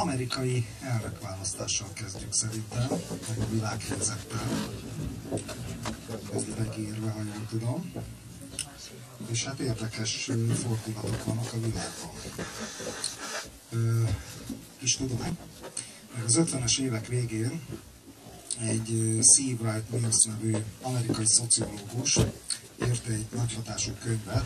amerikai elnökválasztással kezdjük szerintem, meg a világhelyzettel. Ez megírva, ha jól tudom. És hát érdekes fordulatok vannak a világban. Kis tudomány. Az 50-es évek végén egy Steve Wright Mills nevű amerikai szociológus írt egy nagy hatású könyvet,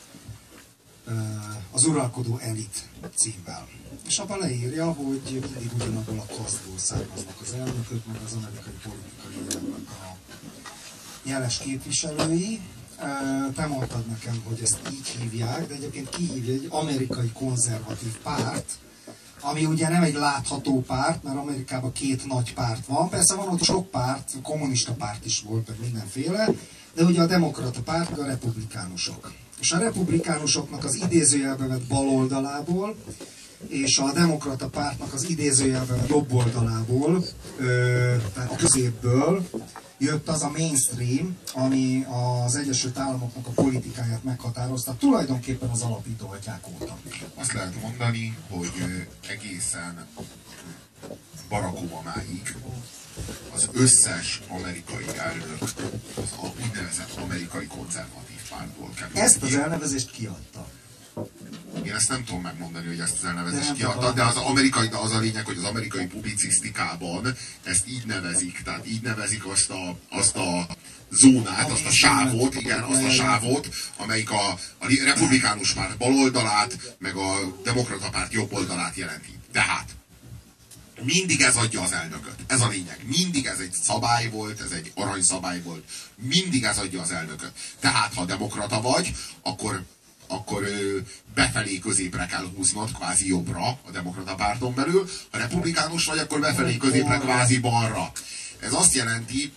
az Uralkodó Elit címmel. És abban leírja, hogy mindig ugyanabból a kasztból származnak az elnökök, meg az amerikai politikai életnek a jeles képviselői. Te mondtad nekem, hogy ezt így hívják, de egyébként kihívja egy amerikai konzervatív párt, ami ugye nem egy látható párt, mert Amerikában két nagy párt van. Persze van ott sok párt, kommunista párt is volt, meg mindenféle, de ugye a demokrata párt, a republikánusok. És a republikánusoknak az idézőjelbe vett baloldalából, és a demokrata pártnak az idézőjelbe vett jobb oldalából, tehát a középből jött az a mainstream, ami az Egyesült Államoknak a politikáját meghatározta, tulajdonképpen az alapító atyák óta. Azt lehet mondani, hogy egészen Barack Obamáig az összes amerikai elnök az a úgynevezett amerikai konzervatív pártból került. Ezt az elnevezést kiadta. Én ezt nem tudom megmondani, hogy ezt az elnevezést kiadta, de az a lényeg, hogy az amerikai publicisztikában ezt így nevezik. Tehát így nevezik azt a zónát, azt a sávot, igen, azt a sávot, amelyik a republikánus párt baloldalát, meg a demokrata párt jobb oldalát jelenti. Tehát mindig ez adja az elnököt. Ez a lényeg. Mindig ez egy szabály volt, ez egy aranyszabály volt. Mindig ez adja az elnököt. Tehát, ha demokrata vagy, akkor befelé középre kell húznod, kvázi jobbra a demokrata párton belül. Ha republikánus vagy, akkor befelé középre, kvázi balra. Ez azt jelenti,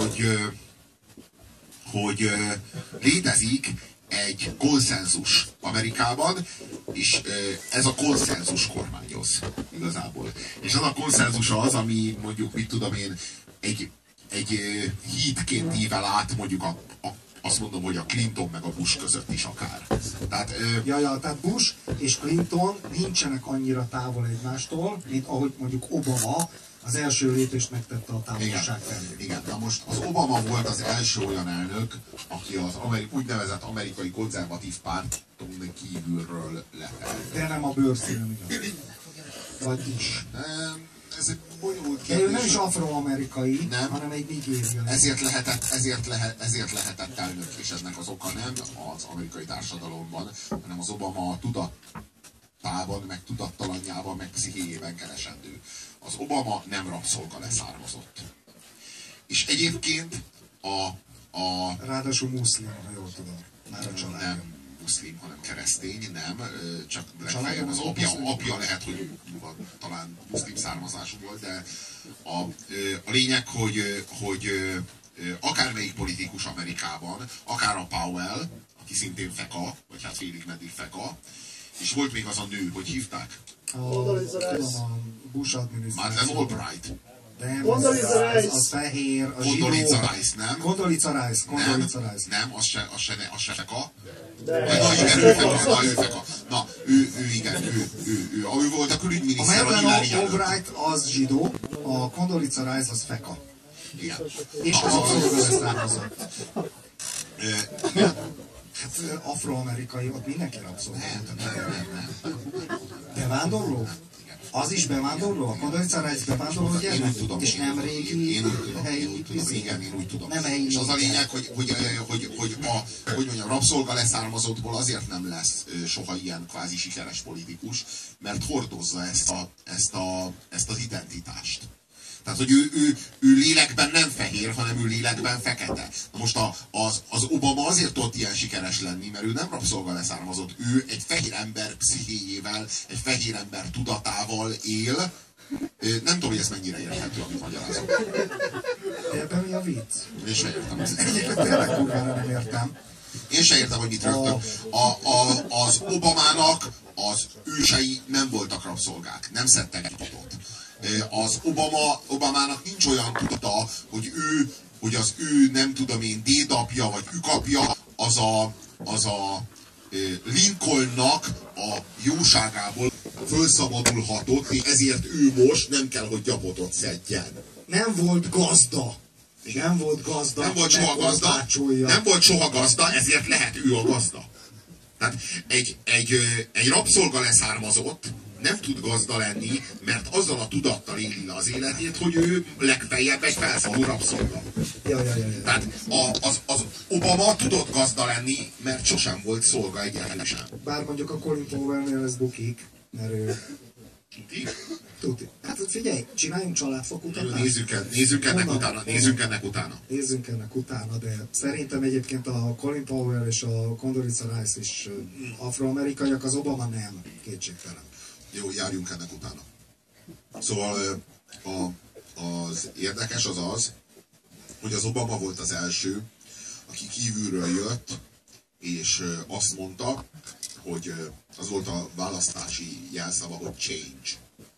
hogy létezik egy konszenzus Amerikában, és ez a konszenzus kormányoz igazából. És az a konszenzus az, ami mondjuk, mit tudom én, egy hídként ível át mondjuk azt mondom, hogy a Clinton meg a Bush között is akár. Tehát, tehát Bush és Clinton nincsenek annyira távol egymástól, mint ahogy mondjuk Obama az első lépést megtette a távolság felé. Igen, na most az Obama volt az első olyan elnök, aki az úgynevezett amerikai konzervatív párton kívülről lefelt. De nem a bőrszínen, igaz? Vagy is. Ez egy bonyolult kérdés. De ő nem is afroamerikai, hanem egy nigériai. Ezért lehetett elnök, és ennek az oka nem az amerikai társadalomban, hanem az Obama tudatában, meg tudattalanjában, meg pszichéjében keresendő. Az Obama nem rabszolga leszármazott. És egyébként ráadásul muszlim, ha jól tudom. Már a család. Nem muszlim, hanem keresztény, nem. Csak legfeljebb az apja lehet, hogy talán muszlim származású volt, de a lényeg, hogy akármelyik politikus Amerikában, akár a Powell, aki szintén feka, vagy hát félig meddig feka, és volt még az a nő, hogy hívták? A Bush adminisztráció. Madeleine Albright. Nem, az fehér, a zsidó. Condoleezza Rice, nem? Condoleezza Rice. Nem, az se feka. Ő feka. Na, ő volt a külügyminiszter. A Madeleine Albright az zsidó, a Condoleezza Rice az feka. Igen. És az abszolút származott. Hát afroamerikai, ott mindenki rabszolgatott. Bevándorló? Az is bevándorló? A Condoleezza Rice bevándorló gyermek? És nem régi helyi? Igen, én úgy tudom. Nem helyi. És az a lényeg, hogy mondjam, rabszolga leszármazottból azért nem lesz soha ilyen kvázi sikeres politikus, mert hordozza ezt az identitást. Tehát, hogy ő lélekben nem fehér, hanem ő lélekben fekete. Na most az Obama azért tudott ilyen sikeres lenni, mert ő nem rabszolga leszármazott. Ő egy fehér ember pszichéjével, egy fehér ember tudatával él. Nem tudom, hogy ez mennyire érthető, amit magyarázok. De ebben mi a vicc? Én se értem. Tényleg kurvára nem értem. Én se értem, hogy mit rögtön. Az Obamának az ősei nem voltak rabszolgák. Nem szedtek adatot. Az Obamának nincs olyan tudata, hogy az ő nem tudom én dédapja vagy ükapja az a Lincolnnak a jóságából fölszabadulhatott, és ezért ő most nem kell, hogy gyapotot szedjen. Nem volt gazda. Nem volt gazda. Nem volt soha gazda. Nem volt soha gazda, ezért lehet ő a gazda. Tehát egy rabszolga leszármazott nem tud gazda lenni, mert azzal a tudattal éli le az életét, hogy ő legfeljebb egy felszabadult rabszolga. Ja. Tehát az Obama tudott gazda lenni, mert sosem volt szolga egyenlősen. Bár mondjuk a Colin Powell-nél ez bukik, mert ő... Tuti? Hát figyelj, csináljunk családfokutatást. Nézzünk ennek utána. Nézzünk ennek utána, de szerintem egyébként a Colin Powell és a Condoleezza Rice is afroamerikaiak, az Obama nem, kétségtelen. Jó, járjunk ennek utána. Szóval az érdekes az, hogy az Obama volt az első, aki kívülről jött, és azt mondta, hogy az volt a választási jelszava, hogy change.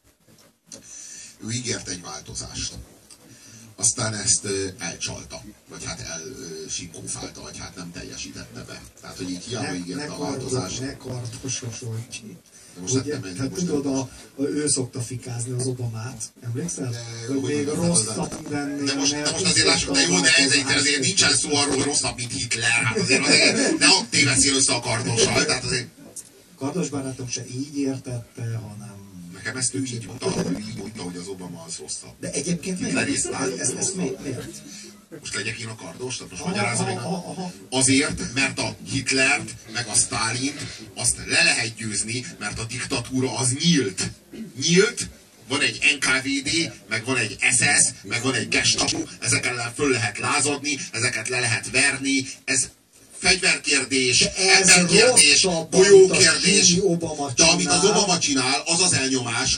Ő ígért egy változást. Aztán ezt elcsalta, vagy hát elsinkófálta, vagy hát nem teljesítette be. Tehát, hogy így hiába ígérte a változást. Ne kardososolj. Ugye, tehát tudod, ő szokta fikázni az Obamát, emlékszel? Hogy még rosszabb lenni. De most azért lássuk, de jó, de ezért nincsen szó arról, hogy rosszabb, mint Hitler. Hát azért ne téveszél össze a kardossal. Tehát azért... Kardos barátom se így értette, hanem... Nekem ezt ő így mondta, hogy az Obama az rosszabb. De egyébként ezt miért? Most legyek én a kardos? Tehát most magyarázom én. Azért, mert a Hitlert, meg a Sztálint azt le lehet győzni, mert a diktatúra az nyílt. Nyílt, van egy NKVD, meg van egy SS, meg van egy Gestapo, ezek ellen föl lehet lázadni, ezeket le lehet verni, ez fegyverkérdés, emberkérdés, golyókérdés, de amit az Obama csinál, az az elnyomás,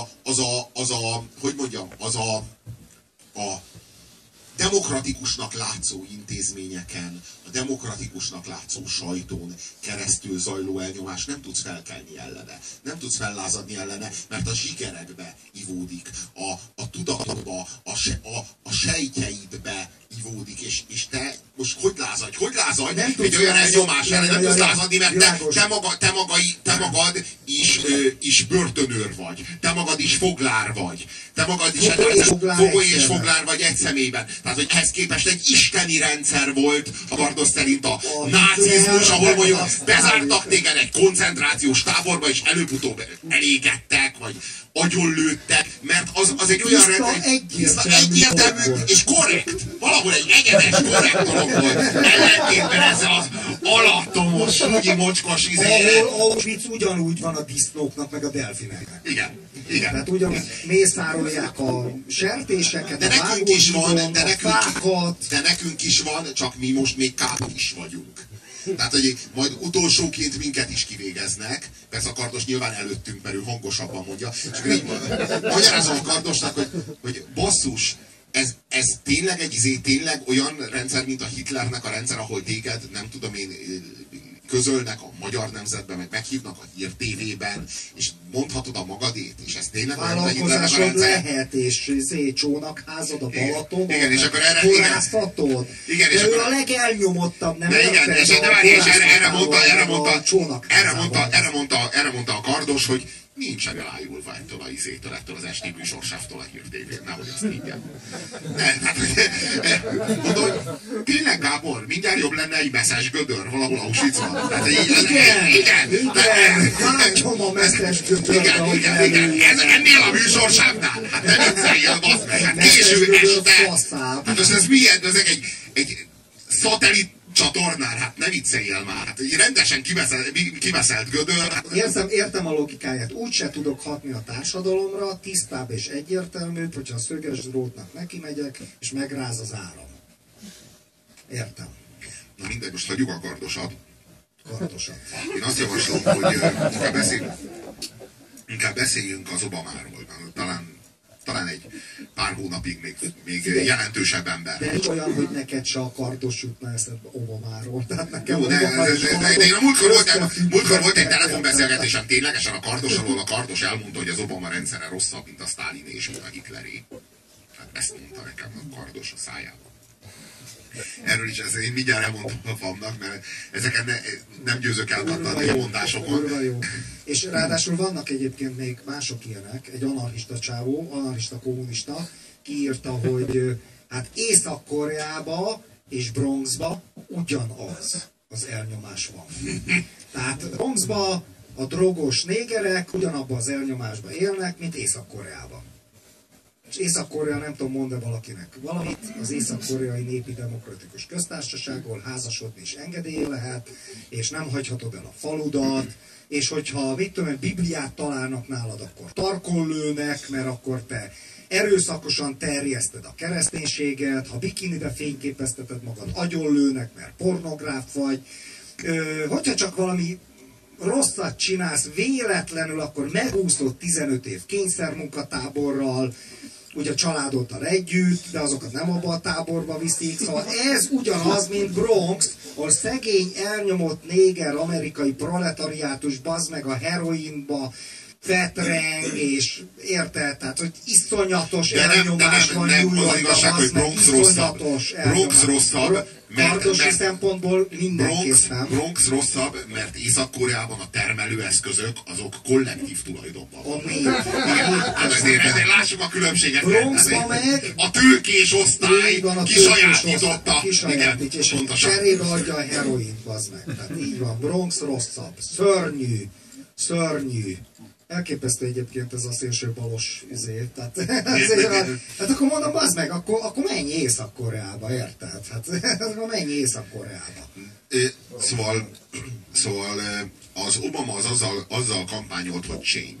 hogy mondjam, a demokratikusnak látszó intézményeken, a demokratikusnak látszó sajtón keresztül zajló elnyomás, nem tudsz felkelni ellene, nem tudsz fellázadni ellene, mert a zsikeredbe ivódik, a tudatodba, a sejtjeidbe ivódik, és te most hogy lázadj egy olyan elnyomás ellen, nem tudsz lázadni, mert te magad is börtönőr vagy, te magad is foglár vagy, te magad is fogoly és foglár vagy egy személyben. Tehát, hogy ehhez képest egy isteni rendszer volt a Kardos szerint a nácizmus, ahol mondjuk bezártak téged egy koncentrációs táborba, és előbb-utóbb elégettek, vagy agyonlőttek, mert az egy olyan egyértelmű és korrekt, valahol egy egyenes, korrekt dolog volt, ellentétben ezzel az alattomos, súgyi, mocskos Ahol Auschwitz ugyanúgy van a disznóknak, meg a delfineknek. Igen. Tehát ugyanúgy mészárolják a sertéseket, de a vágóhidon, a fákat. De nekünk is van, csak mi most még káp is vagyunk. Tehát, hogy majd utolsóként minket is kivégeznek, persze a Kardos nyilván előttünk, mert ő hangosabban mondja, és akkor így magyarázom a Kardosnak, hogy basszus, ez tényleg tényleg olyan rendszer, mint a Hitlernek a rendszer, ahol téged, nem tudom én, közölnek a Magyar Nemzetben, meg meghívnak a Hír TV-ben, és mondhatod a magadét, és ez tényleg olyan, hogy Hitlernek a rendszer. Lehet, és csónakházad a Balatonban, igen, és akkor erre, forráztatod. Igen, és akkor a legelnyomottabb, nem igen, és erre mondta a Kardos, hogy nincsen elájulva ettől az esti műsorsávtól a Hír TV-n, nehogy azt higgyen. Mondom, hogy tényleg Gábor, mindjárt jobb lenne egy messzes gödör valahol Auschwitzban. Igen, látsom a messzes gödör. Igen, ennél a műsorsávnál. Hát ne vicceljél, bazd meg, hát késő este. Hát ez milyen, ez egy szatellit csatornán, hát ne vicceljél már, hát egy rendesen kiveszelt gödör. Hát... Értem a logikáját, úgyse tudok hatni a társadalomra, tisztább és egyértelműbb, hogyha a szöges drótnak neki megyek, és megráz az áram. Értem. Na mindegy, most hagyjuk a Kardosat. Én azt javaslom, hogy inkább beszéljünk az Obamáról. Talán egy pár hónapig még jelentősebb ember. De nincs olyan, hogy neked se a Kardos jutna eszedbe Obamáról. Tehát nekem jó, de én a múltkor volt egy telefonbeszélgetésem ténylegesen a Kardos, ahol a Kardos elmondta, hogy az Obama rendszere rosszabb, mint a Sztáliné és mint a Hitleré. Hát ezt mondta nekem a Kardos a szájában. Erről is én mindjárt elmondom a famnak, mert ezeket nem győzök eltartani a mondásokon. És ráadásul vannak egyébként még mások ilyenek, egy anarchista csávó, anarchista kommunista, kiírta, hogy hát Észak-Koreába és Bronxba ugyanaz az elnyomás van. Tehát Bronxba a drogos négerek ugyanabban az elnyomásban élnek, mint Észak-Koreában. És Észak-Korea, nem tudom, mond-e valakinek valamit, az Észak-Koreai Népi Demokratikus Köztársaságból házasodni is engedélye lehet, és nem hagyhatod el a faludat, és hogyha, mit tudom, Bibliát találnak nálad, akkor tarkon lőnek, mert akkor te erőszakosan terjeszted a kereszténységet, ha bikinibe fényképezteted magad, agyonlőnek, mert pornográf vagy. Hogyha csak valami rosszat csinálsz véletlenül, akkor megúszod 15 év kényszermunkatáborral, ugye a családoddal együtt, de azokat nem abba a táborba viszik. Szóval ez ugyanaz, mint Bronx, ahol szegény, elnyomott néger amerikai proletariátus, bazd meg a heroinba, fetreng, és érted? Tehát, hogy iszonyatos elnyomás van New Yorkban, hogy Bronx rosszabb. Bronx rosszabb, kardosi szempontból mindenképpen. Bronx rosszabb, mert Észak-Koreában a termelőeszközök azok kollektív tulajdonban vannak. Hát ezért lássuk a különbséget. Bronxban meg a tőkés osztály kisajátította. És cserébe adja a heroint, bazd meg. Tehát így van, Bronx rosszabb. Szörnyű. Szörnyű. Elképesztő egyébként ez a szélső balos izé. Tehát, hát akkor mondom, bazd meg, akkor menj Észak-Koreába, érted? Hát akkor menj Észak-Koreába. Szóval az Obama az azzal kampányolt, hogy change.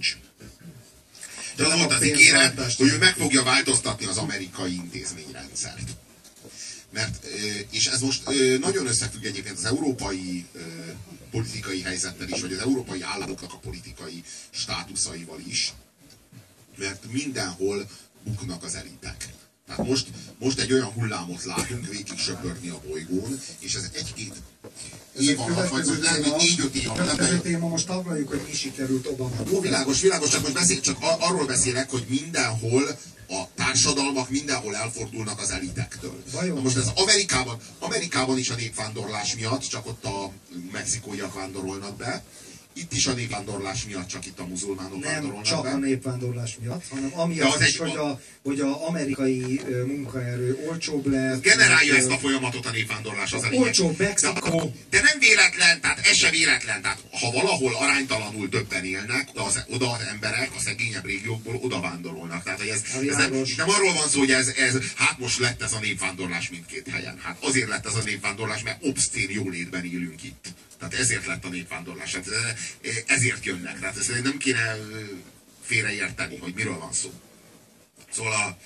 De az volt az ígéret, hogy ő meg fogja változtatni az amerikai intézményrendszert. Mert, és ez most nagyon összefügg egyébként az európai politikai helyzettel is, vagy az európai államoknak a politikai státuszaival is, mert mindenhol buknak az elitek. Tehát most egy olyan hullámot látunk végig söpörni a bolygón, és ez egy-két év alatt, vagy 4-5 év alatt. A téma most taglaljuk, hogy mi sikerült Obama. Jó, világos, csak most csak arról beszélek, hogy mindenhol a társadalmak mindenhol elfordulnak az elitektől. Na most ez Amerikában is a népvándorlás miatt, csak ott a mexikóiak vándorolnak be. Itt is a népvándorlás miatt, csak itt a muzulmánok vándorolnak be. Nem csak a népvándorlás miatt, hanem amiatt is, hogy az amerikai munkaerő olcsóbb lett. Generálja ezt a folyamatot a népvándorlás az elég. Olcsóbb Mexikó. De nem véletlen, tehát ez se véletlen. Tehát ha valahol aránytalanul többen élnek, oda az emberek a szegényebb régiókból oda vándorolnak. Tehát hogy ez nem arról van szó, hogy ez hát most lett ez a népvándorlás mindkét helyen. Hát azért lett ez a népvándorlás, mert obszcén jólétben élünk itt. Tehát ezért lett a népvándorlás. Hát ezért jönnek. Tehát ezt nem kéne félreérteni, hogy miről van szó. Szóval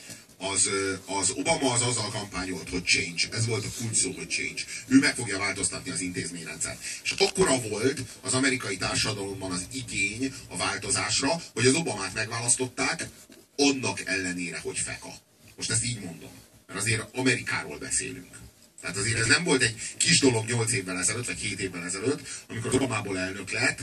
az Obama az azzal kampányolt, hogy change. Ez volt a kulcs szó, hogy change. Ő meg fogja változtatni az intézményrendszert. És akkora volt az amerikai társadalomban az igény a változásra, hogy az Obamát megválasztották, annak ellenére, hogy feka. Most ezt így mondom. Mert azért Amerikáról beszélünk. Tehát azért ez nem volt egy kis dolog 8 évvel ezelőtt, vagy 7 évvel ezelőtt, amikor Obamából elnök lett,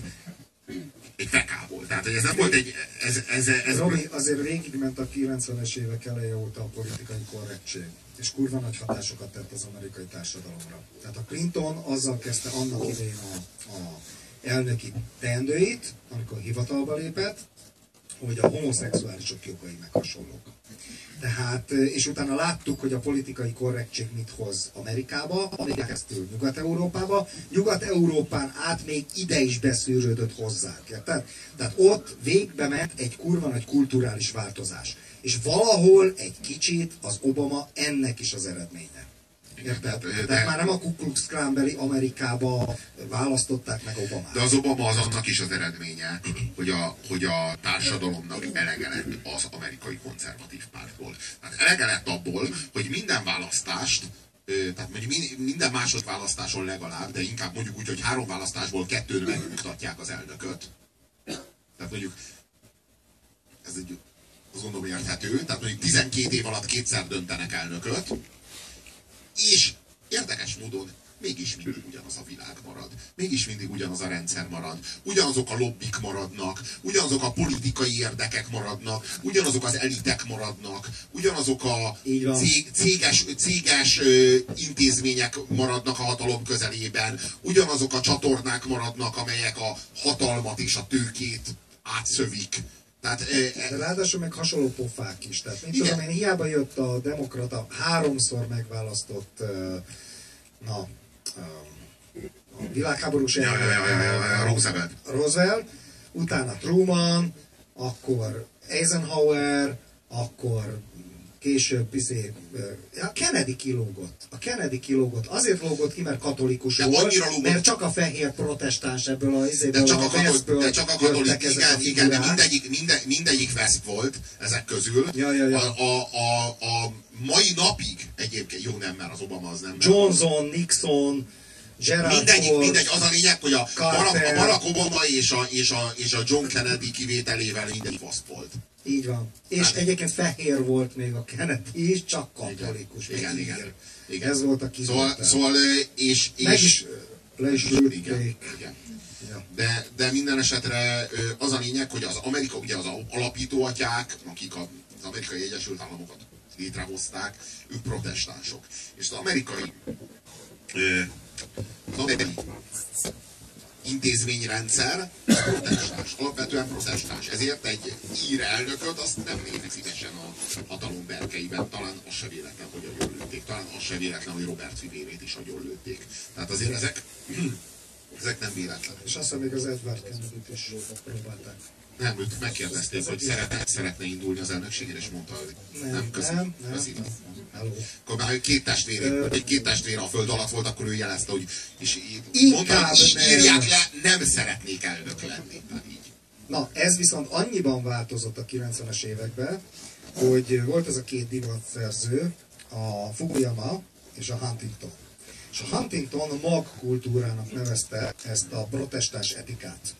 egy fekából. Tehát hogy ez nem volt egy... Robi, azért végigment a 90-es évek eleje óta a politikai korrektség, és kurva nagy hatásokat tett az amerikai társadalomra. Tehát a Clinton azzal kezdte annak idején a elnöki teendőit, amikor hivatalba lépett, hogy a homoszexuálisok jogai meg hasonlók. Tehát, és utána láttuk, hogy a politikai korrektség mit hoz Amerikába, Amerikán keresztül Nyugat-Európába, Nyugat-Európán át még ide is beszűrődött hozzánk. Érted? Tehát ott végbe ment egy kurva nagy kulturális változás. És valahol egy kicsit az Obama ennek is az eredménye. Érted? Tehát már nem a Ku Klux Klan-beli Amerikába választották meg Obamát. De az Obama az annak is az eredménye, hogy a társadalomnak elege lett az amerikai konzervatív pártból. Tehát elege lett abból, hogy minden választást, tehát mondjuk minden másodválasztáson legalább, de inkább mondjuk úgy, hogy 3 választásból 2-n megmutatják az elnököt. Tehát mondjuk, ez egy, azt gondolom érthető, tehát mondjuk 12 év alatt 2-szer döntenek elnököt, és érdekes módon mégis mindig ugyanaz a világ marad. Mégis mindig ugyanaz a rendszer marad. Ugyanazok a lobbik maradnak, ugyanazok a politikai érdekek maradnak, ugyanazok az elitek maradnak, ugyanazok a céges intézmények maradnak a hatalom közelében, ugyanazok a csatornák maradnak, amelyek a hatalmat és a tőkét átszövik. Tehát, de ráadásul meg hasonló pofák is. Tehát mint tudom én, hiába jött a demokrata 3-szor megválasztott a világháborús Roosevelt, utána Truman, akkor Eisenhower, akkor később a Kennedy kilógott. A Kennedy kilógott. Azért lógott ki, mert katolikus volt, mert csak a fehér protestáns ebből a de csak a katolik, igen, de mindegyik veszp volt ezek közül. A mai napig egyébként, jó nem, mert az Obama az nem. Johnson, Nixon, Gerald Ford, mindegy, az a lényeg, hogy a Barack Obama és a John Kennedy kivételével mindegyik vaszp volt. Így van. És hát, egyébként fehér volt még a Kennedy is, csak katolikus. Igen. Ez volt a kivétel. Szóval meg is le is lőtték. Igen. De minden esetre az a lényeg, hogy az Amerika, ugye az alapítóatyák, akik az Amerikai Egyesült Államokat létrehozták, ők protestánsok. És az amerikai intézményrendszer protestáns, alapvetően protestáns. Ezért egy ír elnököt azt nem nézik szívesen a hatalom berkeiben. Talán az se véletlen, hogy agyonlőtték. Talán az se véletlen, hogy Robert fivérét is agyonlőtték. Tehát azért ezek nem véletlen. És azt hiszem, még az Edward Kennedy-t is próbálták. Nem, őt megkérdezték, hogy szeretne indulni az elnökségére, és mondta, hogy nem, köszönöm. Akkor már két testvére a föld alatt volt, akkor ő jelezte, hogy mondta, hogy írják le, nem szeretnék elnök lenni. Na, ez viszont annyiban változott a 90-es években, hogy volt ez a két divatszerző, a Fukuyama és a Huntington. És a Huntington a magkultúrának nevezte ezt a protestáns etikát.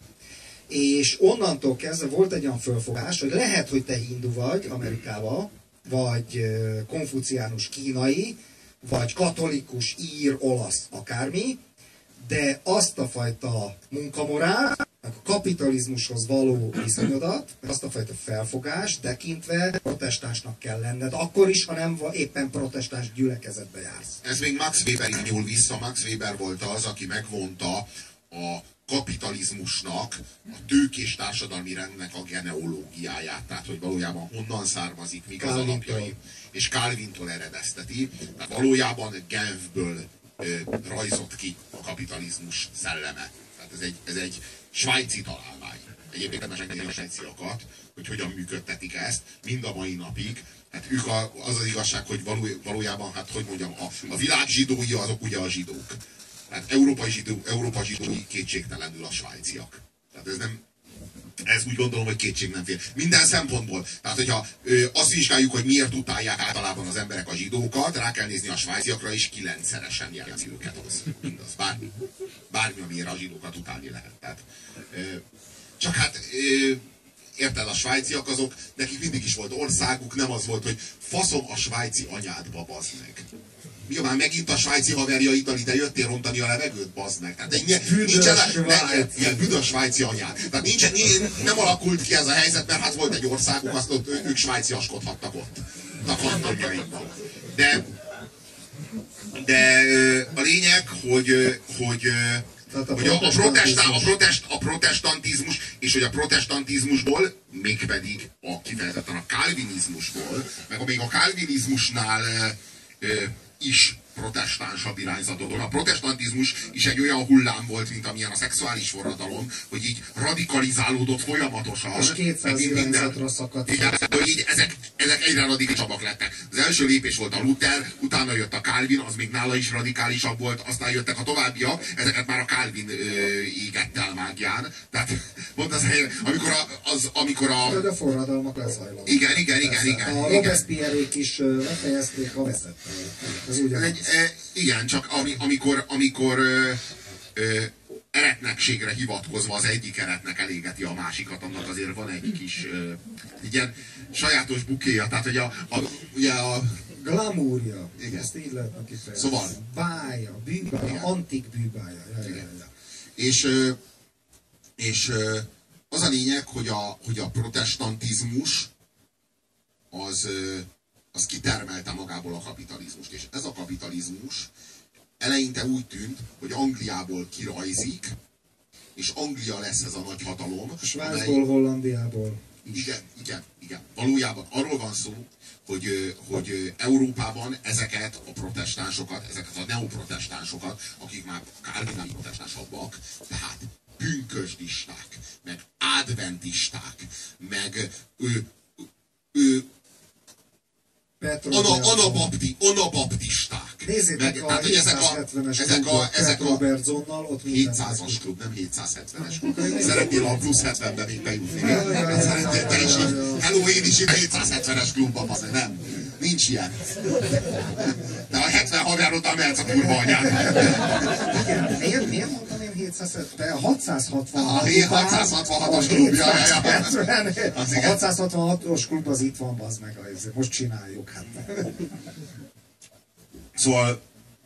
És onnantól kezdve volt egy olyan fölfogás, hogy lehet, hogy te hindu vagy Amerikába, vagy konfuciánus kínai, vagy katolikus, ír, olasz, akármi, de azt a fajta munkamorál, a kapitalizmushoz való viszonyodat, azt a fajta felfogást tekintve protestánsnak kell lenned, akkor is, ha nem éppen protestáns gyülekezetbe jársz. Ez még Max Weberig nyúl vissza. Max Weber volt az, aki megvonta a kapitalizmusnak, a tőkés társadalmi rendnek a genealógiáját, tehát hogy valójában honnan származik, mik az alapjai, és Calvintól eredezteti, tehát valójában Genfből rajzott ki a kapitalizmus szelleme. Tehát ez egy svájci találmány. Egyébként nem megnézni a svájciakat, hogy hogyan működtetik ezt, mind a mai napig. Hát ők az az igazság, hogy valójában, hát hogy mondjam, a világ zsidói azok ugye a zsidók. Tehát Európa zsidói kétségtelenül a svájciak. Tehát ez úgy gondolom, hogy kétség nem fér. Minden szempontból. Tehát, hogyha azt vizsgáljuk, hogy miért utálják általában az emberek a zsidókat, rá kell nézni a svájciakra, és 9-szeresen jelzi őket az. Mindaz. Bármi, amire a zsidókat utálni lehet. Tehát, csak hát érted, a svájciak azok, nekik mindig is volt országuk, nem az volt, hogy faszom a svájci anyádba, bazd meg. Mi már megint a svájci haverjaiddal ide jöttél rontani a levegőt, bazd meg. Tehát ilyen büdös svájci anyád. Tehát nem alakult ki ez a helyzet, mert hát volt egy országuk, azt ott ők svájciaskodhattak ott. A kantonjaikban. De a lényeg, hogy a protestantizmus, és hogy a protestantizmusból, mégpedig kifejezetten a kálvinizmusból, meg még a kálvinizmusnál is protestánsabb irányzatokon. A protestantizmus is egy olyan hullám volt, mint amilyen a szexuális forradalom, hogy így radikalizálódott folyamatosan. És 200 irányzatra szakadt. Igen, hogy így ezek egyre radikálisabbak lettek. Az első lépés volt a Luther, utána jött a Calvin, az még nála is radikálisabb volt, aztán jöttek a továbbiak, ezeket már a Calvin égett el mágián. Tehát mondd az helyre, amikor a... De a forradalmak lezajlottak. Igen. A Robespierre-ék is befejezték a veszettel. Ez ugyanaz. Igen, csak amikor eretnekségre hivatkozva az egyik eretnek elégeti a másikat, annak azért van egy kis egy ilyen sajátos bukéja. Tehát, hogy ugye Glamourja. Igen. Ezt így lehetne kifejezni. Szóval. Bája, bűbája, antik bűbája. Ja. És az a lényeg, hogy a protestantizmus az kitermelte magából a kapitalizmust. És ez a kapitalizmus eleinte úgy tűnt, hogy Angliából kirajzik, és Anglia lesz ez a nagy hatalom. Svájcból, Hollandiából. Igen. Valójában arról van szó, hogy Európában ezeket a protestánsokat, ezeket a neoprotestánsokat, akik már kárdinális protestánsabbak, tehát pünkösdisták, meg adventisták, meg anabaptisták. Nézzétek a 770-es klubot Robertsonnal, ott 700-as klub, nem 770-es klub. Szeretnél a plusz 70-ben még bejutni. Hello, én is itt a 770-es klubban, nem. Nincs ilyen. De a 70 haverottal mehetsz a kurva anyád. Miért mondtam én 770? A 666. A 666-os klub, A 666-os klub az itt van, bazd meg, most csináljuk. Hát. Szóval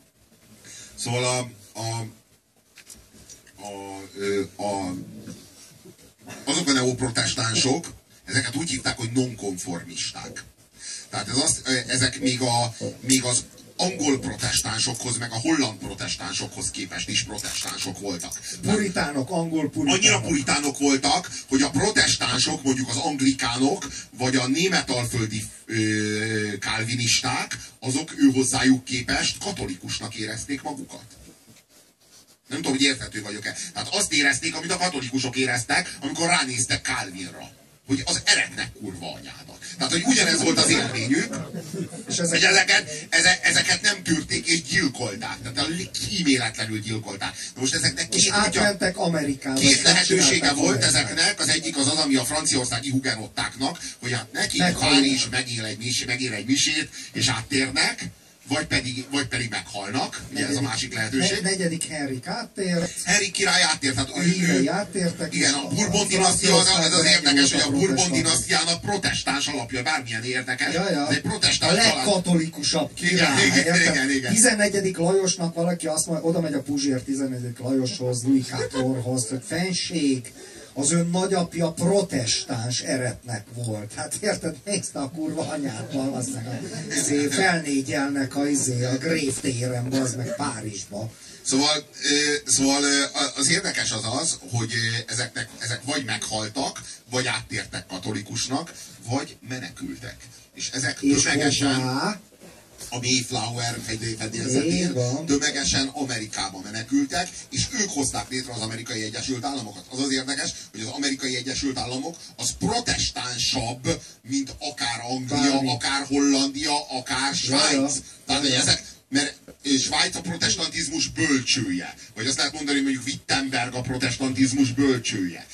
azok a neoprotestánsok, ezeket úgy hívták, hogy nonkonformisták. Tehát ezek még az angol protestánsokhoz, meg a holland protestánsokhoz képest is protestánsok voltak. Puritánok, angol puritánok. Annyira puritánok voltak, hogy a protestánsok, mondjuk az anglikánok, vagy a németalföldi kálvinisták, azok hozzájuk képest katolikusnak érezték magukat. Nem tudom, hogy érthető vagyok-e. Tehát azt érezték, amit a katolikusok éreztek, amikor ránéztek Calvinra. Hogy az ereknek kurva anyádat. Tehát, hogy ugyanez volt az élményük, és hogy ezeket nem tűrték és gyilkolták. Tehát kíméletlenül gyilkolták. De most ezeknek átmentek Amerikába. Két lehetősége volt ezeknek. Az egyik az, ami a franciaországi hugenottáknak, hogy hát neki Párizs megél egy misét, és áttérnek, vagy pedig meghalnak, ugye ez a másik lehetőség. Negyedik Henrik áttért. Henrik király áttért, tehát a hívei áttértek. Igen, a Bourbon dinasztia az érdekes, hogy a Bourbon dinasztiának protestáns alapja, bármilyen érdekes. Ja. Ez egy protestáns a legkatolikusabb király. Igen. 14. Lajosnak valaki azt mondja, oda megy a Puzsér 14. Lajoshoz, Louis XIV-hoz, hogy fenség, az ön nagyapja protestáns eretnek volt. Hát érted, nézd a kurva anyát, valószínűleg felnégyelnek a Grév téren, az meg Párizsba. Szóval az érdekes az, hogy ezek vagy meghaltak, vagy áttértek katolikusnak, vagy menekültek. És ezek tömegesen a Mayflower fedélzetén tömegesen Amerikába menekültek, és ők hozták létre az Amerikai Egyesült Államokat. Az érdekes, hogy az Amerikai Egyesült Államok az protestánsabb, mint akár Anglia, akár Hollandia, akár Svájc. Tehát, hogy mert Svájc a protestantizmus bölcsője. Vagy azt lehet mondani, hogy mondjuk Wittenberg a protestantizmus bölcsője.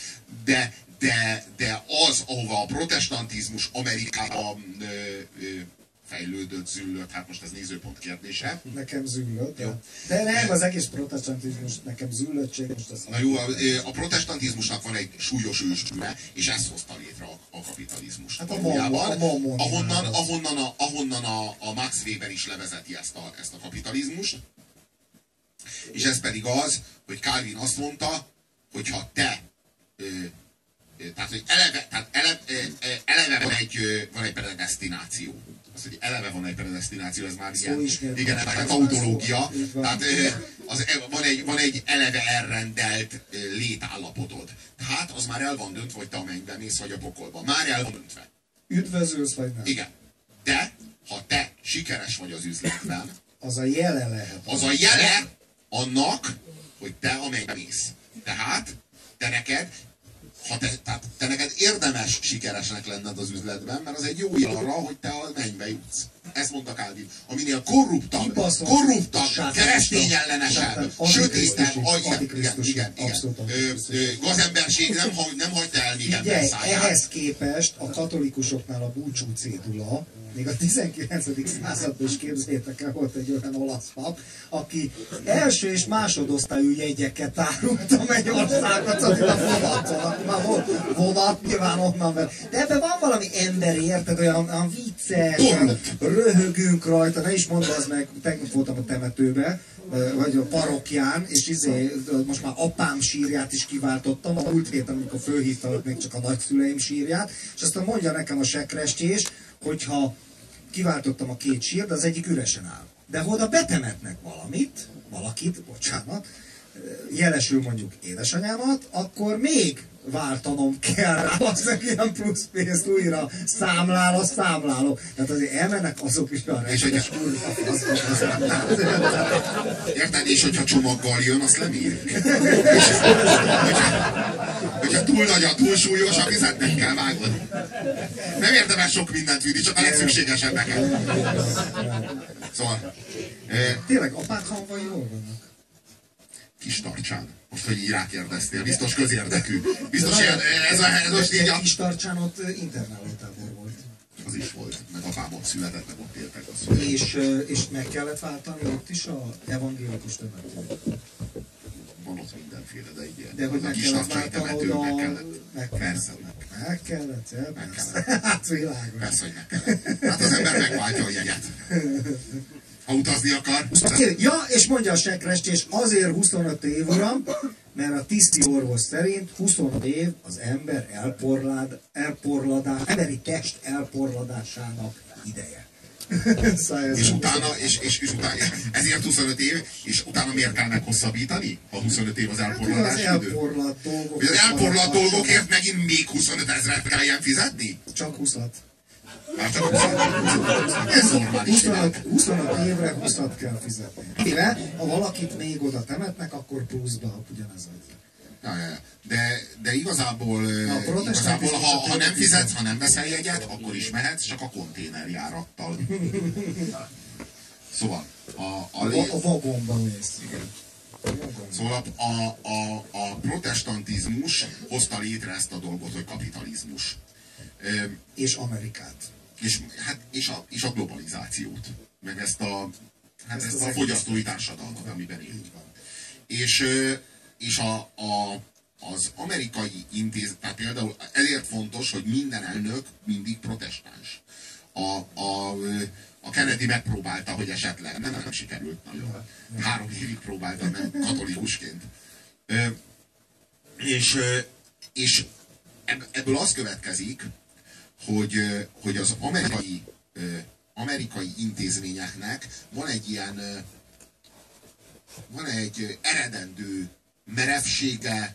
De az, ahova a protestantizmus Amerikában fejlődött, züllött, hát most ez nézőpont kérdése. Nekem züllött. De nem, az egész protestantizmus nekem züllöttség. Na jó, a protestantizmusnak van egy súlyos ősbűre, és ezt hozta létre a kapitalizmus. Hát ahonnan a Max Weber is levezeti ezt a kapitalizmust. És ez pedig az, hogy Calvin azt mondta, hogyha te tehát, hogy eleve van egy predestináció. Az, hogy eleve van egy predestináció, ez már ilyen tautológia. Tehát van egy eleve elrendelt létállapotod. Tehát az már el van döntve, hogy te a mennybe mész, vagy a pokolba. Már el van döntve. Üdvözölsz, vagy nem? Igen. De, ha te sikeres vagy az üzletben, az a jele lehet. Az a jele annak, hogy te a mennybe mész. Tehát, te neked érdemes sikeresnek lenned az üzletben, mert az egy jó jel arra, hogy te a mennybe jutsz. Ezt mondta Calvin. Aminél korruptabb, keresztényellenesebb, sötétebb, igen. Gazemberség nem hagyta el még ember száját. Ehhez képest a katolikusoknál a búcsú cédula, még a 19. században is képzeljétek el, volt egy olyan olasz pap, aki első és másodosztályú jegyeket árult a Mennyországot, a Falaton. már vonat nyilván onnan, de ebben van valami emberi, érted, olyan vicces, röhögünk rajta, ne is mondd az meg, tegnap voltam a temetőbe, vagy a parokján, és most már apám sírját is kiváltottam, a múlt héten, amikor fölhívtam még csak a nagyszüleim sírját, és aztán mondja nekem a sekrestés, hogyha kiváltottam a két sírt, de az egyik üresen áll. De ha oda betemetnek valakit, bocsánat, jelesül mondjuk édesanyámat, akkor még váltanom kell rá az ilyen plusz pénzt újra számlálok. Tehát azért elmennek azok is arra, és hogy a érted, és hogyha csomaggal jön, azt lemérjük. Hogyha túl nagy a túlsúlyos, a vizet nem kell vágod. Nem érdemes sok mindent vinni, csak a legszükségesebbeket. Szóval... Tényleg, apád hamvai jól vannak? Kistarcsán. Most, hogy így rákérdeztél, biztos közérdekű. Biztos ez most így a... Kistarcsán ott internálótábor volt. Az is volt, meg apám ott született, meg ott éltek a született. És meg kellett váltani ott is a evangélikus temetőt? Van ott mindenféle, de így de hogy meg kellett váltani oda... Persze, meg kellett, ja, persze. Hát világos. Persze, hogy meg kellett. Hát az ember megváltja a jegyet. Ha utazni akar. Ja, és mondja a sekrestés, azért 25 év, uram, mert a tiszti orvos szerint 25 év az ember emberi test elporladásának ideje. És utána, ezért 25 év, és utána miért kell meghosszabbítani? Ha 25 év az elporladás idő? Az elporladt dolgokért megint még 25 000-et kelljen fizetni? Csak 20-at. Hát csak 20. Ez normális. 25 évre 20-at kell fizetni. Éve, ha valakit még oda temetnek, akkor pluszba ugyanez az. De igazából ha nem fizetsz, ha nem veszel jegyet, akkor is mehetsz, csak a konténerjárattal. Szóval a vagomba mész. Szóval a protestantizmus hozta létre ezt a dolgot, hogy kapitalizmus. És Amerikát. És a globalizációt. Meg ezt a fogyasztói társadalmat, amiben élünk. És az amerikai tehát például ezért fontos, hogy minden elnök mindig protestáns. A Kennedy megpróbálta, hogy esetleg nem sikerült nagyon. 3 évig próbálta meg katolikusként. És ebből az következik, hogy az amerikai intézményeknek van egy eredendő merevsége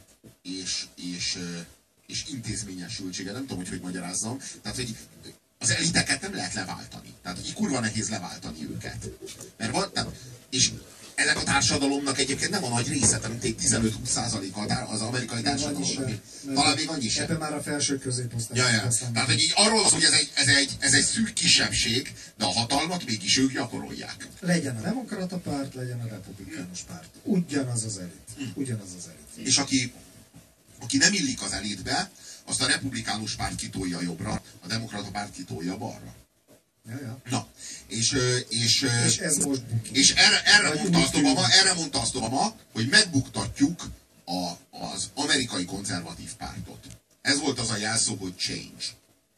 és intézményesültsége. Nem tudom, hogy magyarázzam. Tehát, hogy az eliteket nem lehet leváltani. Tehát, hogy kurva nehéz leváltani őket. Mert van, és ennek a társadalomnak egyébként nem a nagy része, tehát 15-20%-a az amerikai társadalomnak. Talán még annyi sem. Ebben már a felső középosztály. Ja. Tehát, hogy így arról az, hogy ez egy szűk kisebbség, de a hatalmat mégis ők gyakorolják. Legyen a demokrata párt, legyen a republikánus párt. Ugyanaz az elit. És aki nem illik az elitbe, azt a republikánus párt kitolja jobbra, a demokrata párt kitolja balra. Ja. Na, és ez most bukik. És erre mondta azt Obama, hogy megbuktatjuk az amerikai konzervatív pártot. Ez volt az a jelszó, hogy change.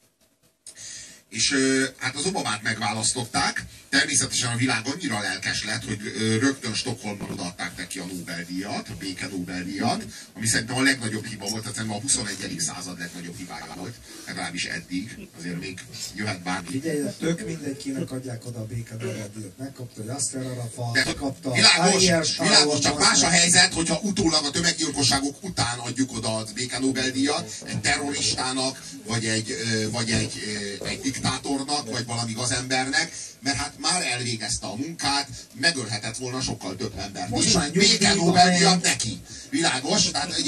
És hát az Obamát megválasztották, természetesen a világ annyira lelkes lett, hogy rögtön Stockholmban odaadták neki a Nobel-díjat, a béke Nobel-díjat, ami szerintem a legnagyobb hiba volt, tehát a 21. század legnagyobb hibája volt, legalábbis eddig, azért még jöhet bármi. Figyelj, tök mindegy, kinek adják oda a béke Nobel-díjat, megkapta Yasser Arafat, megkapta világos, csak más a helyzet, hogyha utólag a tömeggyilkosságok után adjuk oda a béke Nobel-díjat egy terroristának, vagy egy diktátornak, vagy valami gazembernek, mert hát már elvégezte a munkát, megölhetett volna sokkal több embert. Most már béke Nobel-díjat neki. Világos? Tehát,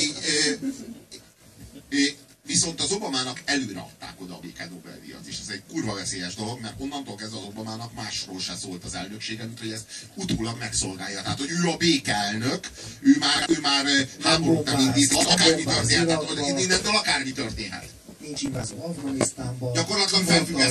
viszont az Obamának előre adták oda a béke Nobel-díjat, és ez egy kurva veszélyes dolog, mert onnantól kezdve az Obamának másról se szólt az elnöksége, mint hogy ezt utólag megszolgálja. Tehát, hogy ő a békeelnök, ő már háborút nem indít, akármi történhet. Innentől akármi történhet. Nincs invázió Afganisztánban. Gyakorlatilag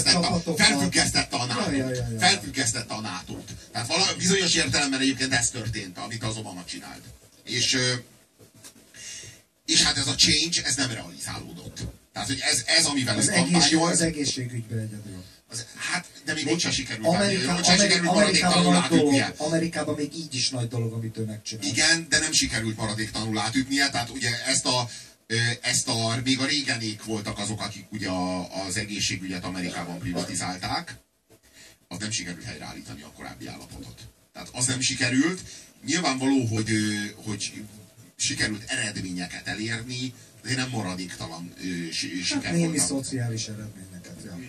felfüggesztette a NATO-t. Tehát bizonyos értelemben egyébként ez történt, amit az Obama csinált. És hát ez a change, ez nem realizálódott. Tehát, hogy ez amivel ő kampányol... Az egészségügyben egyedül. Hát, de még ott sem sikerült. Ott sem sikerült maradéktalanul átütnie. Amerikában még így is nagy dolog, amit ő megcsinál. Igen, de nem sikerült maradéktalanul átütnie. Tehát ugye még a régenék voltak azok, akik ugye az egészségügyet Amerikában privatizálták. Az nem sikerült helyreállítani a korábbi állapotot. Tehát az nem sikerült. Nyilvánvaló, hogy sikerült eredményeket elérni, de nem maradéktalan siker hát némi szociális eredményeket, ja.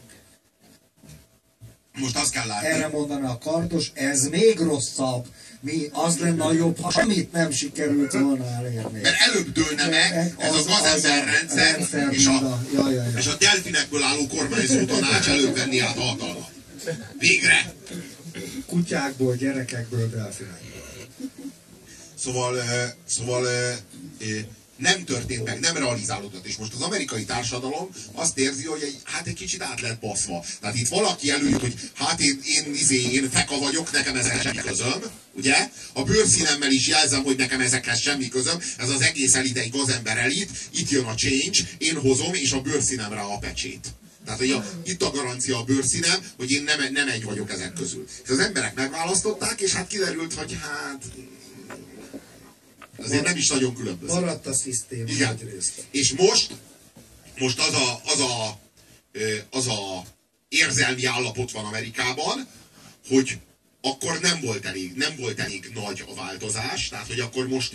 Most azt kell látni... Erre mondaná a Kardos, ez még rosszabb. Az lenne a jobb, ha semmit nem sikerült volna elérni. Mert előbb dőlne meg ez a gazemberrendszer, és a delfinekből álló kormányzó tanács előbb venni át a hatalmat. Végre! Kutyákból, gyerekekből, delfinekből. Szóval nem történt meg, nem realizálódott. És most az amerikai társadalom azt érzi, hogy egy kicsit át lett baszva. Tehát itt valaki előjött, hogy hát én feka vagyok, nekem ezzel semmi közöm, ugye? A bőrszínemmel is jelzem, hogy nekem ezekhez semmi közöm. Ez az egész elitei gazember elit, itt jön a change, én hozom, és a bőrszínemre a pecsét. Tehát, hogy itt a garancia a bőrszínem, hogy én nem egy vagyok ezek közül. És az emberek megválasztották, és hát kiderült, hogy azért nem is nagyon különböző. Maradt a szisztém. Igen. És most az a érzelmi állapot van Amerikában, hogy akkor nem volt elég nagy a változás, tehát hogy akkor most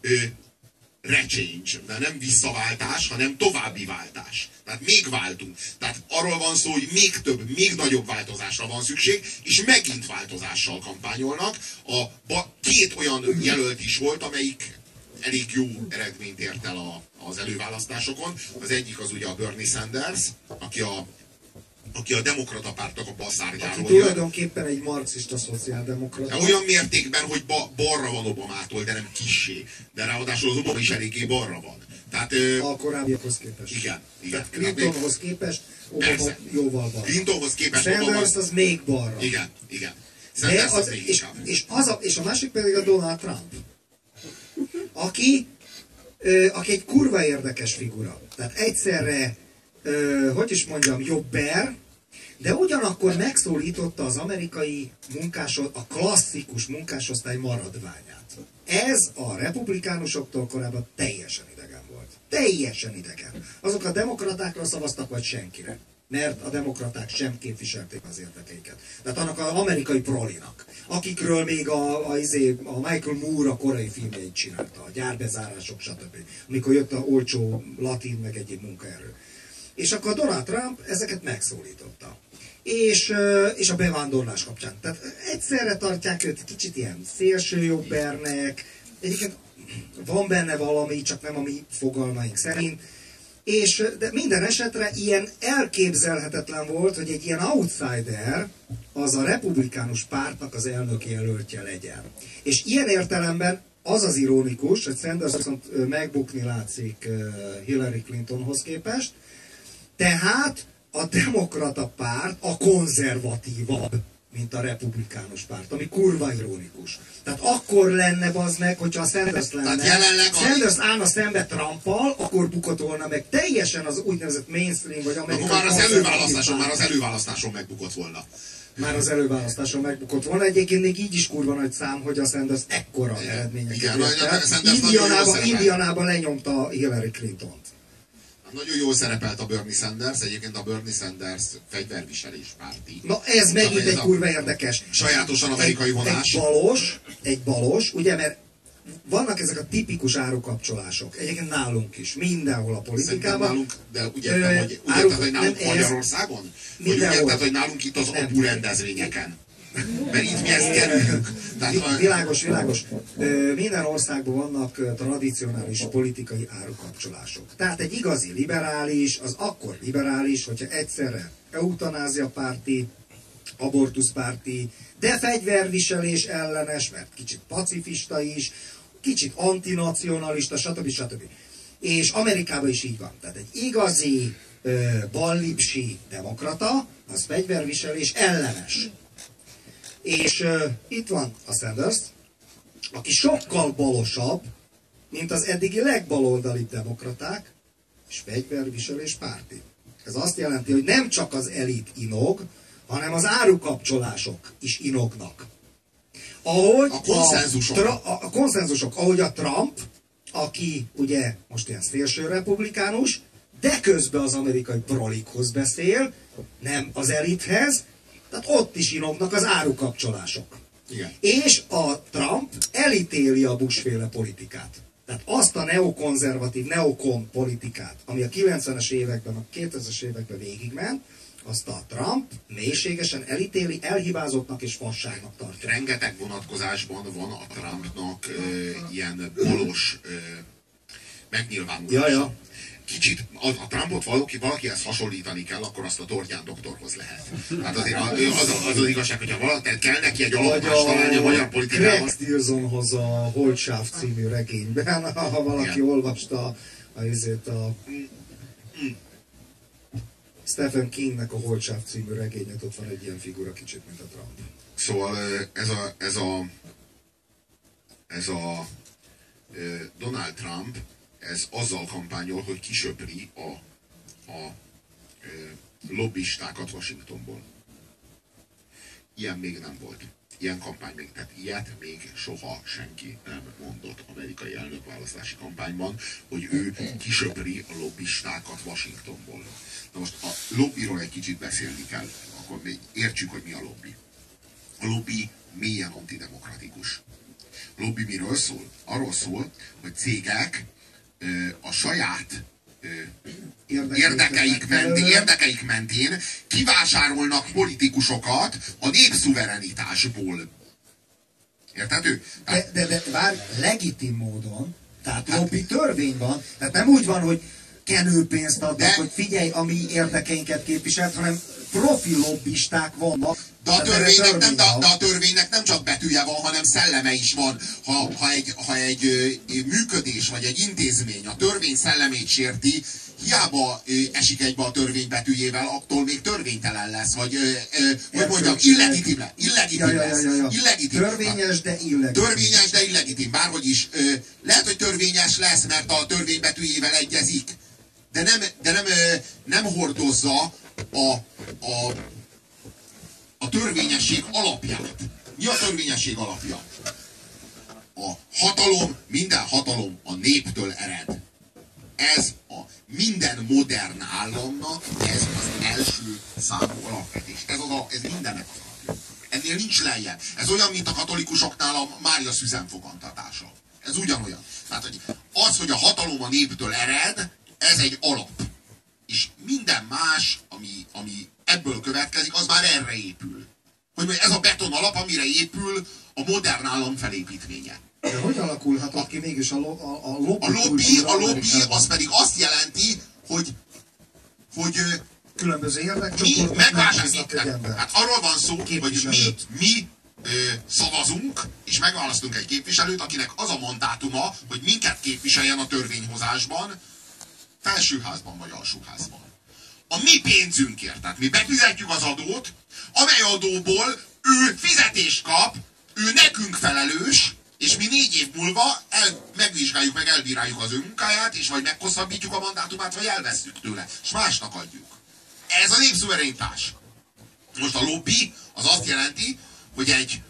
rechange, de nem visszaváltás, hanem további váltás. Tehát még váltunk. Tehát arról van szó, hogy még több, még nagyobb változásra van szükség, és megint változással kampányolnak. Két olyan jelölt is volt, amelyik elég jó eredményt ért el az előválasztásokon. Az egyik az ugye a Bernie Sanders, aki a demokrata pártnak a basszárgyáról jön. Tulajdonképpen egy marxista szociáldemokrata. Olyan mértékben, hogy balra van Obamától, de nem kissé. De ráadásul az Obama is eléggé balra van. Tehát, a korábbiakhoz képest. Igen. Tehát Clintonhoz képest Obama jóval balra. Clintonhoz képest Sanders az még balra. Igen. Sanders az még és a másik pedig a Donald Trump. Aki egy kurva érdekes figura. Tehát egyszerre, hogy is mondjam, jobber, de ugyanakkor megszólította az amerikai a klasszikus munkásosztály maradványát. Ez a republikánusoktól korábban teljesen idegen volt. Teljesen idegen. Azok a demokratákra szavaztak, vagy senkire. Mert a demokraták sem képviselték az érdekeiket. Tehát annak az amerikai prolinak, akikről még a Michael Moore a korai filmjeit csinálta, a gyárbezárások, stb. Amikor jött a olcsó latin, meg egyéb munkaerő. És akkor Donald Trump ezeket megszólította. És a bevándorlás kapcsán. Tehát egyszerre tartják őt kicsit ilyen szélsőjobbernek, egyébként van benne valami, csak nem a mi fogalmaink szerint, de minden esetre ilyen elképzelhetetlen volt, hogy egy ilyen outsider az a republikánus pártnak az elnök jelöltje legyen. És ilyen értelemben az az ironikus, hogy Sanders viszont megbukni látszik Hillary Clintonhoz képest, tehát a demokrata párt a konzervatívabb, mint a republikánus párt, ami kurva ironikus. Tehát akkor lenne az meg, hogyha a Sanders lenne. Sanders állna szembe Trumpal, akkor bukott volna meg teljesen az úgynevezett mainstream, vagy amerikai... Már az előválasztáson megbukott volna. Már az előválasztáson megbukott volna. Egyébként még így is kurva nagy szám, hogy a Sanders ekkora eredményeket ért el. Indianában lenyomta Hillary Clintont. Nagyon jól szerepelt a Bernie Sanders, egyébként a Bernie Sanders fegyverviselés párti. Na ez megint egy kurva érdekes. Sajátosan amerikai vonás. Egy balos, ugye, mert vannak ezek a tipikus árukapcsolások. Egyébként nálunk is, mindenhol a politikában. Nálunk, de úgy értem, hogy nálunk Magyarországon? Vagy úgy érted, hogy nálunk itt az apu rendezvényeken? Mert itt mi ezt kerüljük. Világos. Minden országban vannak tradicionális politikai árukapcsolások. Tehát egy igazi liberális, az akkor liberális, hogyha egyszerre eutanáziapárti, abortuszpárti, de fegyverviselés ellenes, mert kicsit pacifista is, kicsit antinacionalista, stb. És Amerikában is így van. Tehát egy igazi ballipsi demokrata, az fegyverviselés ellenes. És itt van a Sanders, aki sokkal balosabb, mint az eddigi legbaloldalibb demokraták, és fegyverviselés párti. Ez azt jelenti, hogy nem csak az elit inog, hanem az árukapcsolások is inognak. Ahogy a konszenzusok. A konszenzusok, ahogy a Trump, aki ugye most ilyen szélső republikánus, de közben az amerikai prolikhoz beszél, nem az elithez, tehát ott is inognak az árukapcsolások. Igen. És a Trump elítéli a Bush-féle politikát. Tehát azt a neokonzervatív, neokon politikát, ami a 90-es években, a 2000-es években végigment, azt a Trump mélységesen elítéli, elhibázottnak és fasságnak tartja. Rengeteg vonatkozásban van a Trumpnak ilyen balos megnyilvánulása. Ja. Kicsit a Trumpot valakihez hasonlítani kell, akkor azt a Torgyán doktorhoz lehet. Hát azért az igazság, hogyha valaki kell neki egy alapmást találni a magyar politikában. Craig Stilsonhoz a Holtsáv című regényben, ha valaki igen. olvasta a Stephen Kingnek a Holtsáv című regényet, ott van egy ilyen figura kicsit, mint a Trump. Szóval ez a Donald Trump, ez azzal kampányol, hogy kisöpri a lobbistákat Washingtonból. Ilyen még nem volt. Ilyen kampány még, tehát ilyet még soha senki nem mondott amerikai elnökválasztási kampányban, hogy ő kisöpri a lobbistákat Washingtonból. Na most a lobbyról egy kicsit beszélni kell, akkor még értsük, hogy mi a lobby. A lobby mélyen antidemokratikus. A lobby miről szól? Arról szól, hogy cégek a saját érdekeik mentén kivásárolnak politikusokat a népszuverenitásból. Érthető? De várj, legitim módon, tehát lobby törvény van, tehát nem úgy van, hogy kenőpénzt adnak, hogy figyelj, a mi érdekeinket képviselt, hanem profi lobbisták vannak. De a törvénynek nem csak betűje van, hanem szelleme is van. Ha egy működés vagy egy intézmény a törvény szellemét sérti, hiába esik egybe a törvény betűjével, attól még törvénytelen lesz, vagy hogy mondjam, illegitim lesz. Illegitim. Törvényes, de illegitim. Törvényes, de illegitim. Bárhogy is. Lehet, hogy törvényes lesz, mert a törvény betűjével egyezik, de nem hordozza a törvényesség alapját. Mi a törvényesség alapja? A hatalom, minden hatalom a néptől ered. Ez a minden modern államnak, ez az első számú alapvetés. Ez mindennek az alapja. Ennél nincs lejjebb. Ez olyan, mint a katolikusoknál a Mária szüzen fogantatása. Ez ugyanolyan. Tehát, hogy az, hogy a hatalom a néptől ered, ez egy alap. És minden más, ami ebből következik, az már erre épül. Hogy ez a beton alap, amire épül a modern állam felépítménye. De hogy alakulhatott ki mégis a lobby az pedig azt jelenti, hogy különböző érdekcsoportok megválasztják. Hát arról van szó, hogy mi szavazunk, és megválasztunk egy képviselőt, akinek az a mandátuma, hogy minket képviseljen a törvényhozásban, felsőházban vagy alsóházban. A mi pénzünkért. Tehát mi befizetjük az adót, amely adóból ő fizetést kap, ő nekünk felelős, és mi 4 év múlva megvizsgáljuk, meg elbíráljuk az ő munkáját, és vagy meghosszabbítjuk a mandátumát, vagy elvesszük tőle, és másnak adjuk. Ez a népszuverenitás. Most a lobby az azt jelenti, hogy egy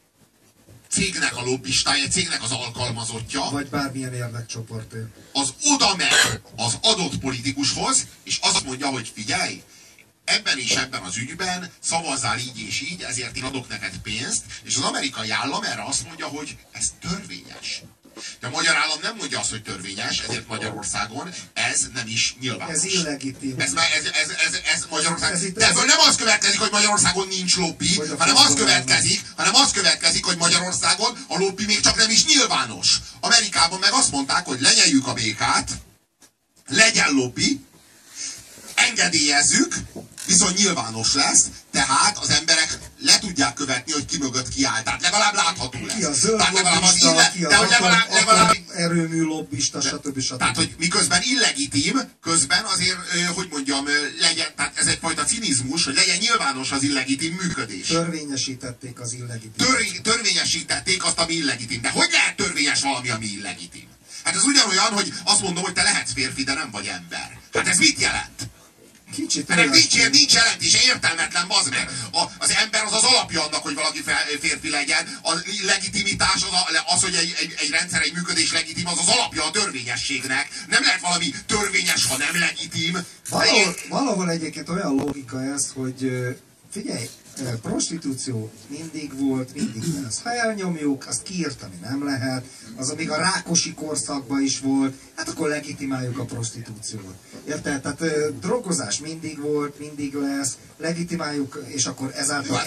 cégnek a lobbistája, egy cégnek az alkalmazottja, vagy bármilyen érdekcsoport, az oda megy az adott politikushoz, és azt mondja, hogy figyelj, ebben és ebben az ügyben szavazzál így és így, ezért én adok neked pénzt, és az amerikai állam erre azt mondja, hogy ez törvényes. De a magyar állam nem mondja azt, hogy törvényes, ezért Magyarországon ez nem is nyilvános. Ez illegitim. Ez Magyarország. De ebből nem az következik, hogy Magyarországon nincs lobby, hanem az következik, hogy Magyarországon a lobby még csak nem is nyilvános. Amerikában meg azt mondták, hogy lenyeljük a békát, legyen lobby, engedélyezzük, viszont nyilvános lesz, tehát az emberek le tudják követni, hogy ki mögött kiáll. Tehát legalább látható lesz. Ki a zöld lobbista, ki a erőmű lobbista, stb. Tehát, hogy miközben illegitim, közben azért, hogy mondjam, legyen, tehát ez egyfajta cinizmus, hogy legyen nyilvános az illegitim működés. Törvényesítették az illegitim. Törvényesítették azt, ami illegitim. De hogy lehet törvényes valami, ami illegitim? Hát ez ugyanolyan, hogy azt mondom, hogy te lehetsz férfi, de nem vagy ember. Hát ez mit jelent? Kicsit Ennek nincs jelentése, értelmetlen, bazd meg. Az ember az alapja annak, hogy valaki férfi legyen. A legitimitás, az hogy egy rendszer, egy működés legitim, az alapja a törvényességnek. Nem lehet valami törvényes, ha nem legitim. Valahol egyébként olyan logika ez, hogy figyelj, prostitúció mindig volt, mindig lesz. Ha elnyomjuk, azt kiírtani nem lehet, az amíg a Rákosi korszakban is volt, hát akkor legitimáljuk a prostitúciót. Érted? Tehát drogozás mindig volt, mindig lesz, legitimáljuk, és akkor ezáltal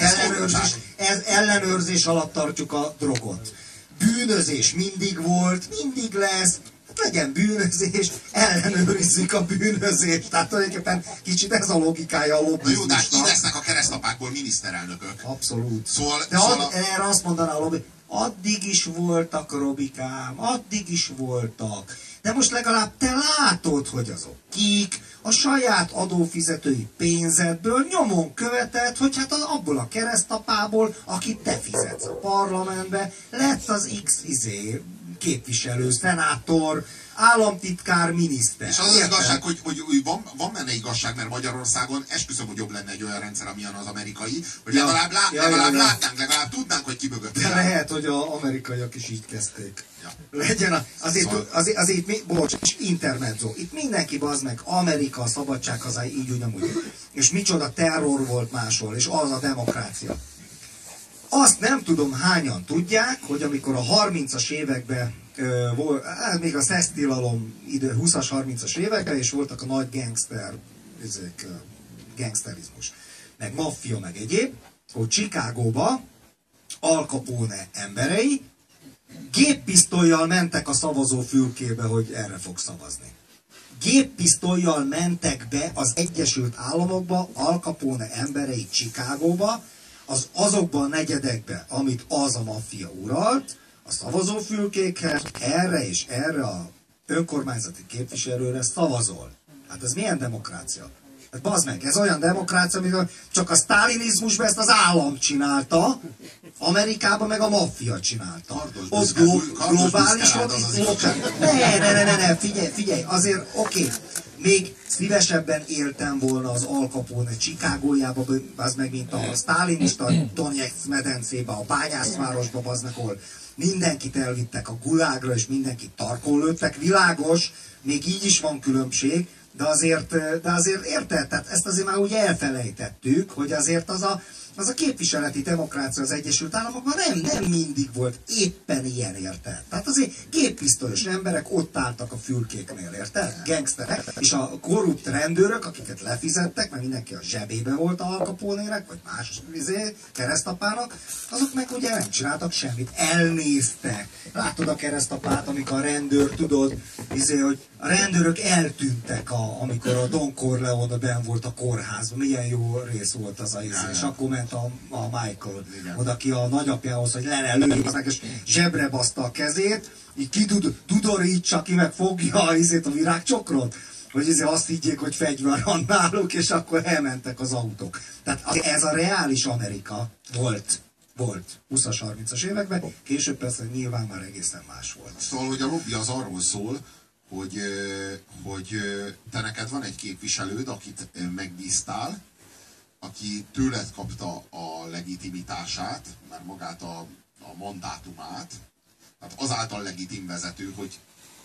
ellenőrzés alatt tartjuk a drogot. Bűnözés mindig volt, mindig lesz, legyen bűnözés, ellenőrizzük a bűnözést. Tehát tulajdonképpen kicsit ez a logikája a lobbizmusnak. Jó, de hát így lesznek a keresztapákból miniszterelnökök. Abszolút. De erre azt mondaná a lobby, addig is voltak, Robikám, addig is voltak. De most legalább te látod, hogy azok kik, a saját adófizetői pénzedből nyomon követett, hogy hát abból a keresztapából, akit te fizetsz a parlamentbe, lett az képviselő, szenátor, államtitkár, miniszter. És az igazság, hogy van benne igazság, mert Magyarországon esküszöm, hogy jobb lenne egy olyan rendszer, amilyen az amerikai, hogy legalább látnánk, legalább tudnánk, hogy ki mögött. De lehet, hogy az amerikaiak is így kezdték. Ja. Legyen azért intermezzo. Itt mindenki bazd meg, Amerika, a szabadság hazája, így ugyanúgy. És micsoda terror volt máshol, és az a demokrácia. Azt nem tudom hányan tudják, hogy amikor a 30-as években volt, még a szesztilalom idő, 20-as, 30-as években, és voltak a nagy gangsterizmus, meg maffia, meg egyéb, hogy Chicagóba Al Capone emberei géppisztollyal mentek a szavazófülkébe, hogy erre fog szavazni. Géppisztollyal mentek be az Egyesült Államokba Al Capone emberei Chicagóba, azokban a negyedekben, amit az a maffia uralt, a szavazófülkékhez erre és erre a önkormányzati képviselőre szavazol. Hát ez milyen demokrácia? Hát bazd meg, ez olyan demokrácia, amikor csak a sztálinizmusban ezt az állam csinálta, Amerikában meg a maffia csinálta. Ott globális volt, ne, figyelj, azért oké. Még szívesebben éltem volna az Al Capone Chicagójába, az meg, mint a sztálinista Donetsz medencébe, a bányászvárosba, az meg, ahol mindenkit elvittek a gulágra, és mindenkit tarkon lőttek. Világos, még így is van különbség, de azért érted? Tehát ezt azért már úgy elfelejtettük, hogy azért az a képviseleti demokrácia az Egyesült Államokban nem mindig volt éppen ilyen, érted? Tehát azért géppisztolyos emberek ott álltak a fülkéknél, érted? Gangsterek, és a korrupt rendőrök, akiket lefizettek, mert mindenki a zsebébe volt a Al Capone-nek, vagy más keresztapának, azok meg ugye nem csináltak semmit, elnéztek. Látod a keresztapát, amikor a rendőr, tudod, hogy a rendőrök eltűntek, amikor a Don Corleone benn volt a kórházban. Milyen jó rész volt az és akkor ment a Michael oda ki a nagyapjához, hogy lőjük meg, és zsebre baszta a kezét, így kidudorítsa ki, meg fogja a virágcsokrot, hogy azt higgyék, hogy fegyver van náluk, és akkor elmentek az autók. Tehát ez a reális Amerika volt 20-as, 30-as években, később persze nyilván már egészen más volt. Szóval, hogy a lobby az arról szól, hogy te neked van egy képviselőd, akit megbíztál, aki tőled kapta a legitimitását, mert magát a mandátumát, tehát azáltal legitim vezető, hogy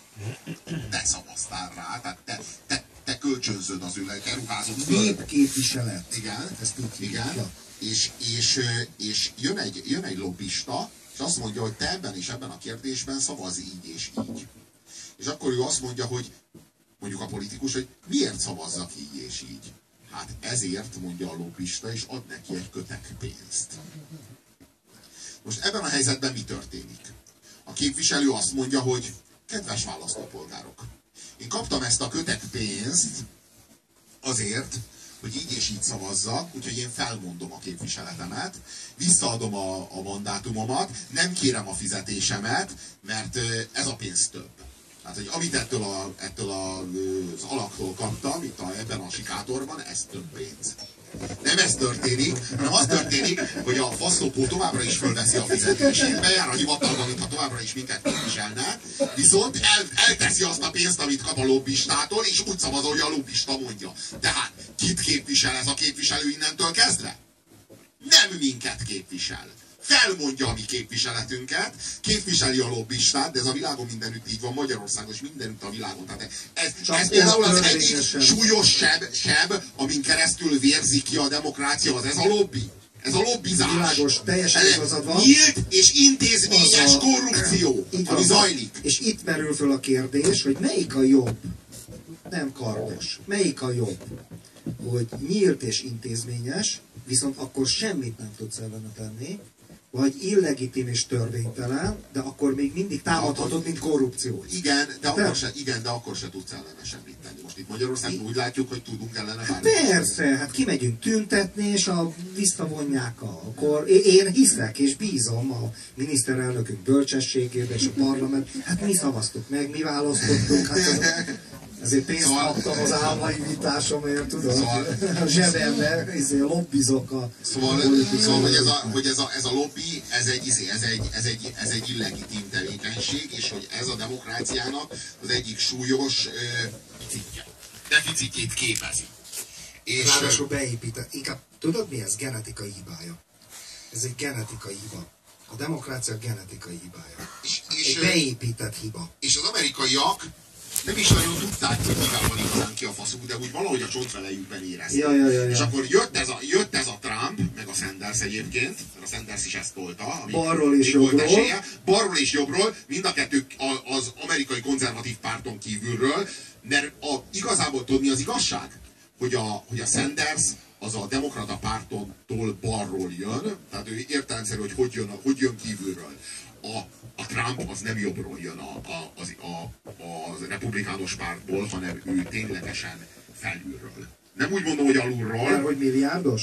te szavaztál rá, tehát te kölcsönzöd az te ruházod föl. Népképviselet. Igen, igen. És jön egy lobbista, és azt mondja, hogy te ebben és ebben a kérdésben szavaz így és így. És akkor ő azt mondja, hogy mondjuk a politikus, hogy miért szavazzak így és így. Hát ezért, mondja a lobbista, és ad neki egy kötek pénzt. Most ebben a helyzetben mi történik? A képviselő azt mondja, hogy kedves választópolgárok, én kaptam ezt a kötek pénzt azért, hogy így és így szavazzak, úgyhogy én felmondom a képviseletemet, visszaadom a mandátumomat, nem kérem a fizetésemet, mert ez a pénz több. Tehát, hogy amit ettől az alaktól kaptam, itt ebben a sikátorban, ez több pénz. Nem ez történik, hanem az történik, hogy a faszlopó továbbra is fölveszi a fizetését, bejár a hivatalban, mintha továbbra is minket képviselne, viszont elteszi azt a pénzt, amit kap a lobbistától, és úgy szavazol, hogy a lobbista mondja. Tehát kit képvisel ez a képviselő innentől kezdve? Nem minket képvisel. Felmondja a mi képviseletünket, képviseli a lobbistát, de ez a világon mindenütt így van, Magyarországon és mindenütt a világon. Tehát ez például az egyik súlyos seb, amin keresztül vérzik ki a demokrácia, ez a lobby. Ez a lobbizás. Világos, teljesen igazad van. Nyílt és intézményes korrupció, ami zajlik. És itt merül föl a kérdés, hogy melyik a jobb? Nem kardos. Melyik a jobb? Hogy nyílt és intézményes, viszont akkor semmit nem tudsz ellene tenni, vagy illegitim és törvénytelen, de akkor még mindig támadhatod, mint korrupció. Igen, de akkor se tudsz ellene semmit tenni. Most itt Magyarországon úgy látjuk, hogy tudunk ellene bármit. Persze, hát kimegyünk tüntetni, és visszavonják akkor. Én hiszek és bízom a miniszterelnökünk bölcsességében és a parlament. Hát mi szavaztuk meg, mi választottuk. Hát ezért pénzt kaptam az álmai vitásomért, tudod? A zsebembe lobbizok a... Szóval hogy ez a lobby, ez egy illegitim tevékenység, és hogy ez a demokráciának az egyik súlyos deficitjét képezi. És ráadásul beépített. Inkább tudod mi ez? Genetikai hibája. Ez egy genetikai hiba. A demokrácia genetikai hibája. És beépített hiba. És az amerikaiak nem is nagyon tudták, hogy mivel van igazán ki a faszuk, de úgy valahogy a csontvelejükben érezték. Ja. És akkor jött ez a Trump, meg a Sanders egyébként, mert a Sanders is ezt tolta. Balról és jobbról. Balról és jobbról, mind a kettő az amerikai konzervatív párton kívülről, mert igazából tudni az igazság, hogy a Sanders az a demokrata pártontól balról jön, tehát ő értelemszerű, hogy jön kívülről. A Trump az nem jobbról jön az republikánus pártból, hanem ő ténylegesen felülről. Nem úgy mondom, hogy alulról. Mert hogy milliárdos?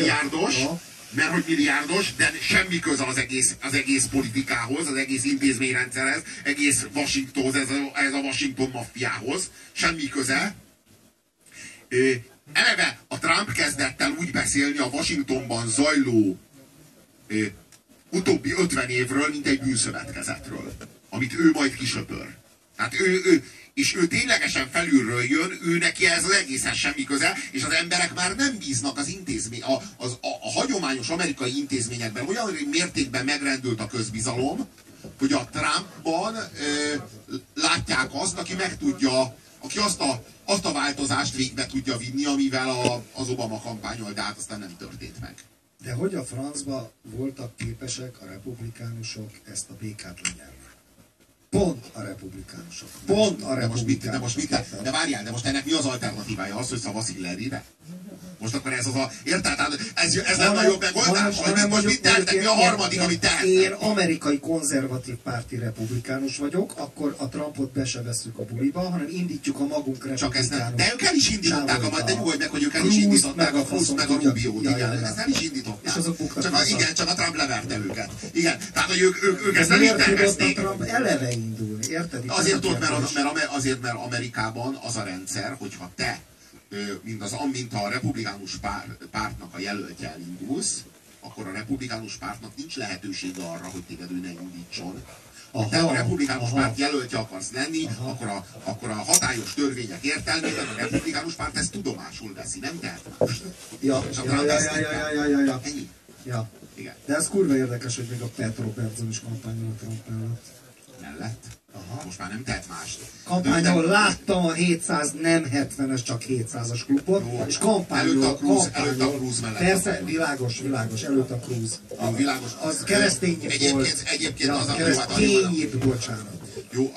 Mert hogy milliárdos, de semmi köze az egész politikához, az egész intézményrendszerhez, egész Washingtonhoz, ez a Washington maffiához. Semmi köze. Eleve a Trump kezdett el úgy beszélni a Washingtonban zajló utóbbi 50 évről, mint egy bűnszövetkezetről, amit ő majd kisöpör. Tehát ő ténylegesen felülről jön, ő neki ez az egészen semmi köze, és az emberek már nem bíznak az a hagyományos amerikai intézményekben, olyan mértékben megrendült a közbizalom, hogy a Trumpban látják azt, aki azt a változást végbe tudja vinni, amivel az Obama kampányol, de hát aztán nem történt meg. De hogy a francba voltak képesek a republikánusok ezt a békát lenyelni? Pont a republikánusok. De várjál, de most ennek mi az alternatívája? Az, hogy szavaz Hillary-re? Most akkor ez az érted? Ez nem a jobb megoldás? Most mit tehetek? Mi a harmadik, amit tehetnek? Én amerikai konzervatív párti republikánus vagyok, akkor a Trumpot be se vesszük a buliba, hanem indítjuk a magunk republikánus. De ők el is indították, de nyugodj meg, hogy ők el is indították a Cruz meg a Rubiót. Igen, ezt el is indították. Csak a Trump leverte őket. Igen, tehát hogy ők ezt nem így tervezték. A Trump eleve indulni, érted? Azért, mert Amerikában az a rendszer, hogyha te mint a republikánus pártnak a jelöltje elindulsz, akkor a republikánus pártnak nincs lehetősége arra, hogy téged ő ne indítson. Ha te a republikánus párt jelöltje akarsz lenni, akkor a hatályos törvények értelmében a republikánus párt ezt tudomásul veszi, nem tehet mást. Ennyi. Ja. Igen. De ez kurva érdekes, hogy még a Pat Robertson is kampányol a Trump mellett. Aha. Most már nem tehet mást. Kampányol láttam a 700, nem 70-es, csak 700-as klubot, jó, és kampányol. Előtt a Cruz mellett. Persze, világos, előtt a Cruz. Világos. Az keresztény volt. Egyébként az a keresztényit, bocsánat. Jó,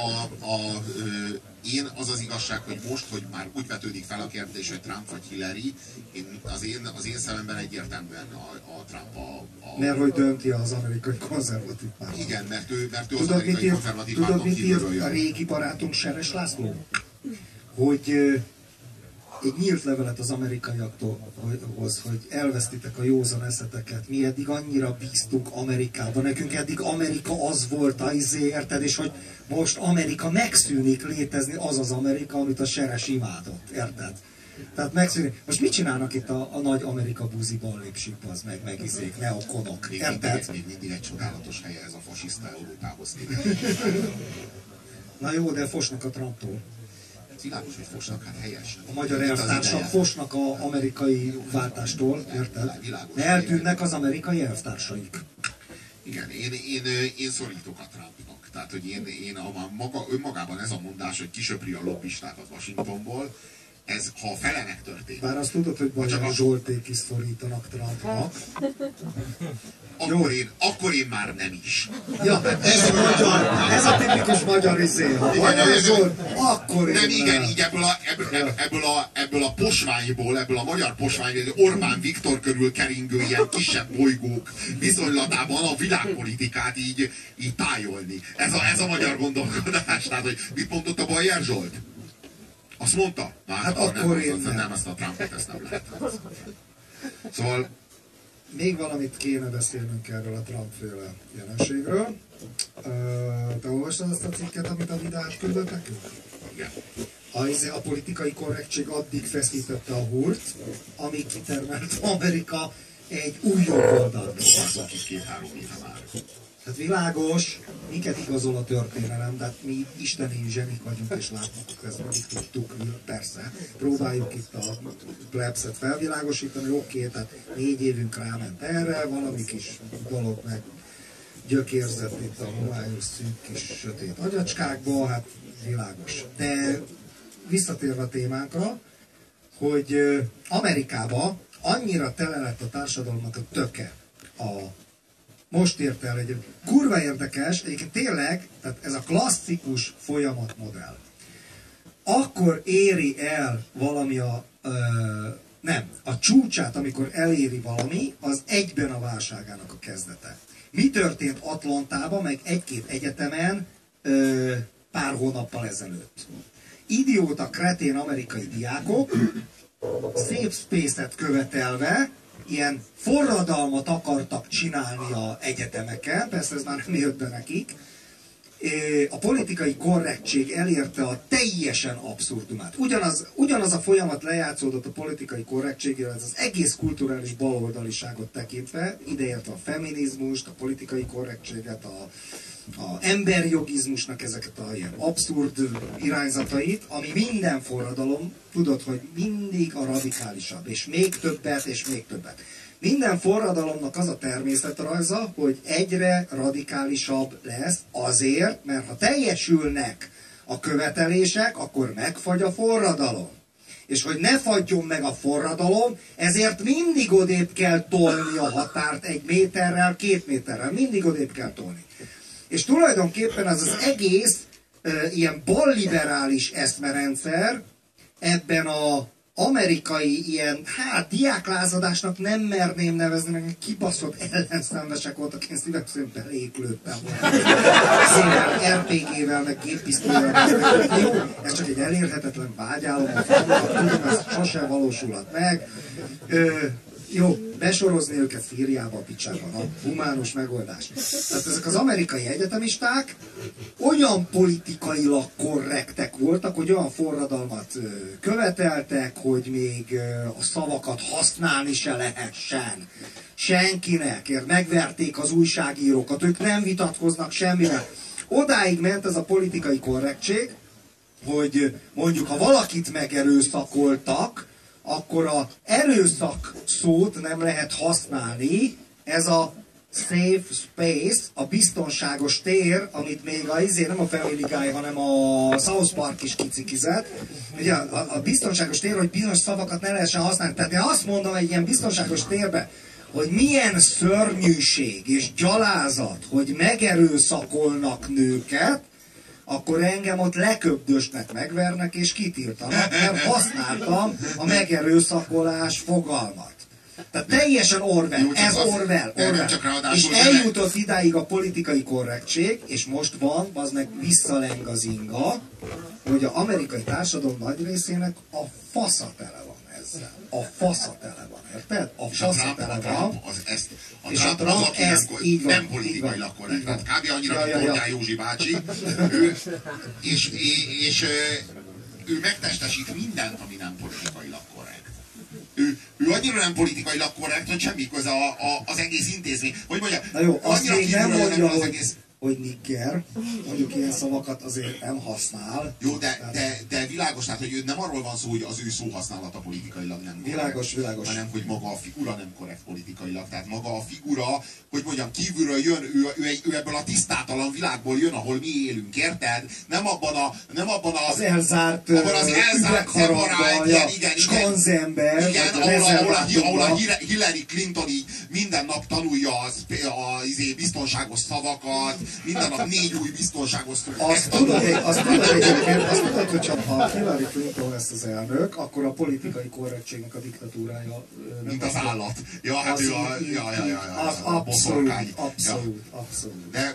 az az igazság, hogy most, hogy már úgy vetődik fel a kérdés, hogy Trump vagy Hillary, az én szememben egyértelműen a Trump Mert hogy dönti az amerikai konzervatív párt. Igen, mert ő az amerikai konzervatív párton kívülről jön. A régi barátunk Seres László? Hogy egy nyílt levelet az amerikaiakhoz, hogy elvesztitek a józan eszeteket. Mi eddig annyira bíztunk Amerikában. Nekünk eddig Amerika az volt érted? És hogy most Amerika megszűnik létezni, az az Amerika, amit a Seres imádott, érted? Tehát megszűnik. Most mit csinálnak itt a nagy Amerika buzi ballépsik, az meg izék, neokonok, érted? Még mindig egy csodálatos helye ez a fasiszta Európához. Na jó, de fosnak a Trumptól. Világos, hogy fosnak, hát helyes. A magyar elvtársak fosnak az amerikai váltástól, érted? De eltűnnek az amerikai elvtársaik. Igen, én szorítok a Trumpnak. Tehát, hogy önmagában ez a mondás, hogy kisöpri a lobbistákat Washingtonból, ez, ha a fele megtörténik. Bár azt tudod, hogy Bajár Zsolték is szorítanak Trumpnak. Akkor én már nem is. Ja, ez a tipikus magyar izé. Ha Bajár Zsolt, akkor én nem. Igen, így ebből a posványból, ebből a magyar posványból, Orbán Viktor körül keringő ilyen kisebb bolygók viszonylatában a világpolitikát így tájolni. Ez a magyar gondolkodás. Tehát, hogy mit mondott a Bajár Zsolt? Azt mondta? Hát akkor nem, ezt a Trumpot, ezt nem lehet. Szóval... Még valamit kéne beszélnünk erről a Trump-féle jelenségről. Te olvastad azt a cikket, amit a Vidát küldött nekünk? Igen. A politikai korrektség addig feszítette a húrt, amíg kitermelt Amerika egy új jobboldalt. Az kis 2-3 éve már. Tehát világos, minket igazol a történelem, de mi isteni zsenik vagyunk, és látjuk, ezt mindig tudtuk, persze. Próbáljuk itt a plebszet felvilágosítani, oké, tehát 4 évünk ráment erre, valami kis dolog meg gyökérzett itt a homályos szűk kis sötét agyacskákba, hát világos. De visszatérve a témánkra, hogy Amerikában annyira tele lett a társadalomnak a töke most ért el egy kurva érdekes, egyébként tényleg, tehát ez a klasszikus folyamatmodell. Akkor éri el valami a csúcsát, amikor eléri valami, az egyben a válságának a kezdete. Mi történt Atlantában, meg 1-2 egyetemen pár hónappal ezelőtt? Idióta, kretén amerikai diákok, szép space-et követelve, ilyen forradalmat akartak csinálni az egyetemeken, persze ez már nem jött be nekik. A politikai korrektség elérte a teljesen abszurdumát. Ugyanaz a folyamat lejátszódott a politikai korrektségével, ez az egész kulturális baloldaliságot tekintve, ideértve a feminizmust, a politikai korrektséget, a emberjogizmusnak ezeket a ilyen abszurd irányzatait, ami minden forradalom, tudod, hogy mindig a radikálisabb, és még többet, és még többet. Minden forradalomnak az a természetrajza, hogy egyre radikálisabb lesz azért, mert ha teljesülnek a követelések, akkor megfagy a forradalom. És hogy ne fagyjon meg a forradalom, ezért mindig odébb kell tolni a határt 1 méterrel, 2 méterrel, mindig odébb kell tolni. És tulajdonképpen az egész ilyen balliberális eszmerendszer ebben az amerikai ilyen, diáklázadásnak nem merném nevezni, meg kibaszott ellenszenvesek voltak, én szívesen éklődtem. RPG-vel, meg géppisztolyával. Jó, ez csak egy elérhetetlen vágyálom, tudom, ez sosem valósulhat meg. Jó, besorozni őket Szíriába, a picsában, a humánus megoldás. Tehát ezek az amerikai egyetemisták olyan politikailag korrektek voltak, hogy olyan forradalmat követeltek, hogy még a szavakat használni se lehessen. Senkinek, megverték az újságírókat, ők nem vitatkoznak semmivel. Odáig ment ez a politikai korrektség, hogy mondjuk ha valakit megerőszakoltak, akkor az erőszak szót nem lehet használni, ez a safe space, a biztonságos tér, amit még nem a Family Guy, hanem a South Park is kicikizett. Ugye a biztonságos tér, hogy bizonyos szavakat ne lehessen használni. Tehát én azt mondom egy ilyen biztonságos térbe, hogy milyen szörnyűség és gyalázat, hogy megerőszakolnak nőket, akkor engem ott leköbdösnek, megvernek és kitiltanak, mert használtam a megerőszakolás fogalmat. Tehát teljesen Orwell, ez Orwell. És eljutott idáig a politikai korrektség, és most van, az meg visszaleng az inga, hogy az amerikai társadalom nagy részének a fasza tele van ezzel. A fasza tele van, érted? A fasza tele van. És a Trump ez így van. Nem politikailag korrekt. Tehát kb. Annyira, mint Orbán Józsi bácsi. ő megtestesít mindent, ami nem politikailag korrekt. Ő annyira nem politikailag korrekt, hogy semmi köze az egész intézmény. Hogy mondja, na jó, azt még nem mondja, az egész... hogy nigger, mondjuk ilyen szavakat azért nem használ. Jó, de világos, tehát, hogy nem arról van szó, hogy az ő szóhasználata politikailag nem korrekt. Világos. Hanem, hogy maga a figura nem korrekt politikailag. Tehát maga a figura, hogy mondjam, kívülről jön, ő ebből a tisztátalan világból jön, ahol mi élünk, érted? Nem abban az elzárt szeparált, igen, skanzenben, ahol a Hillary Clinton így minden nap tanulja az biztonságos szavakat, minden nap 4 új biztonságos szavakat. Azt tudod egyébként, hogyha a Hillary Clinton lesz az elnök, akkor a politikai korrektségnek a diktatúrája... Mint az állat. Ja, hát ő a boszorkány. Abszolút. De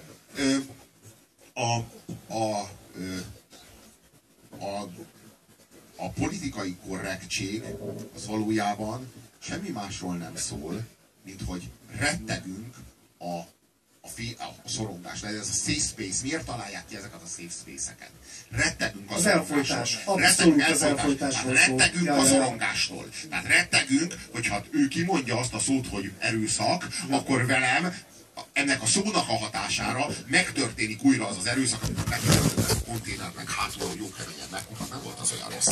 a politikai korrektség az valójában semmi másról nem szól, mint hogy rettegünk a szorongás, ez a safe space. Miért találják ki ezeket a safe space-eket? Rettegünk az elfolytás. Abszolút az elfolytásról szól. Rettegünk a szorongástól. Tehát rettegünk, hogyha ő kimondja azt a szót, hogy erőszak, akkor velem ennek a szónak a hatására megtörténik újra az erőszak, amit megtörténik a konténernek hátul, hogy jó keményen megmutat, nem volt az olyan rossz.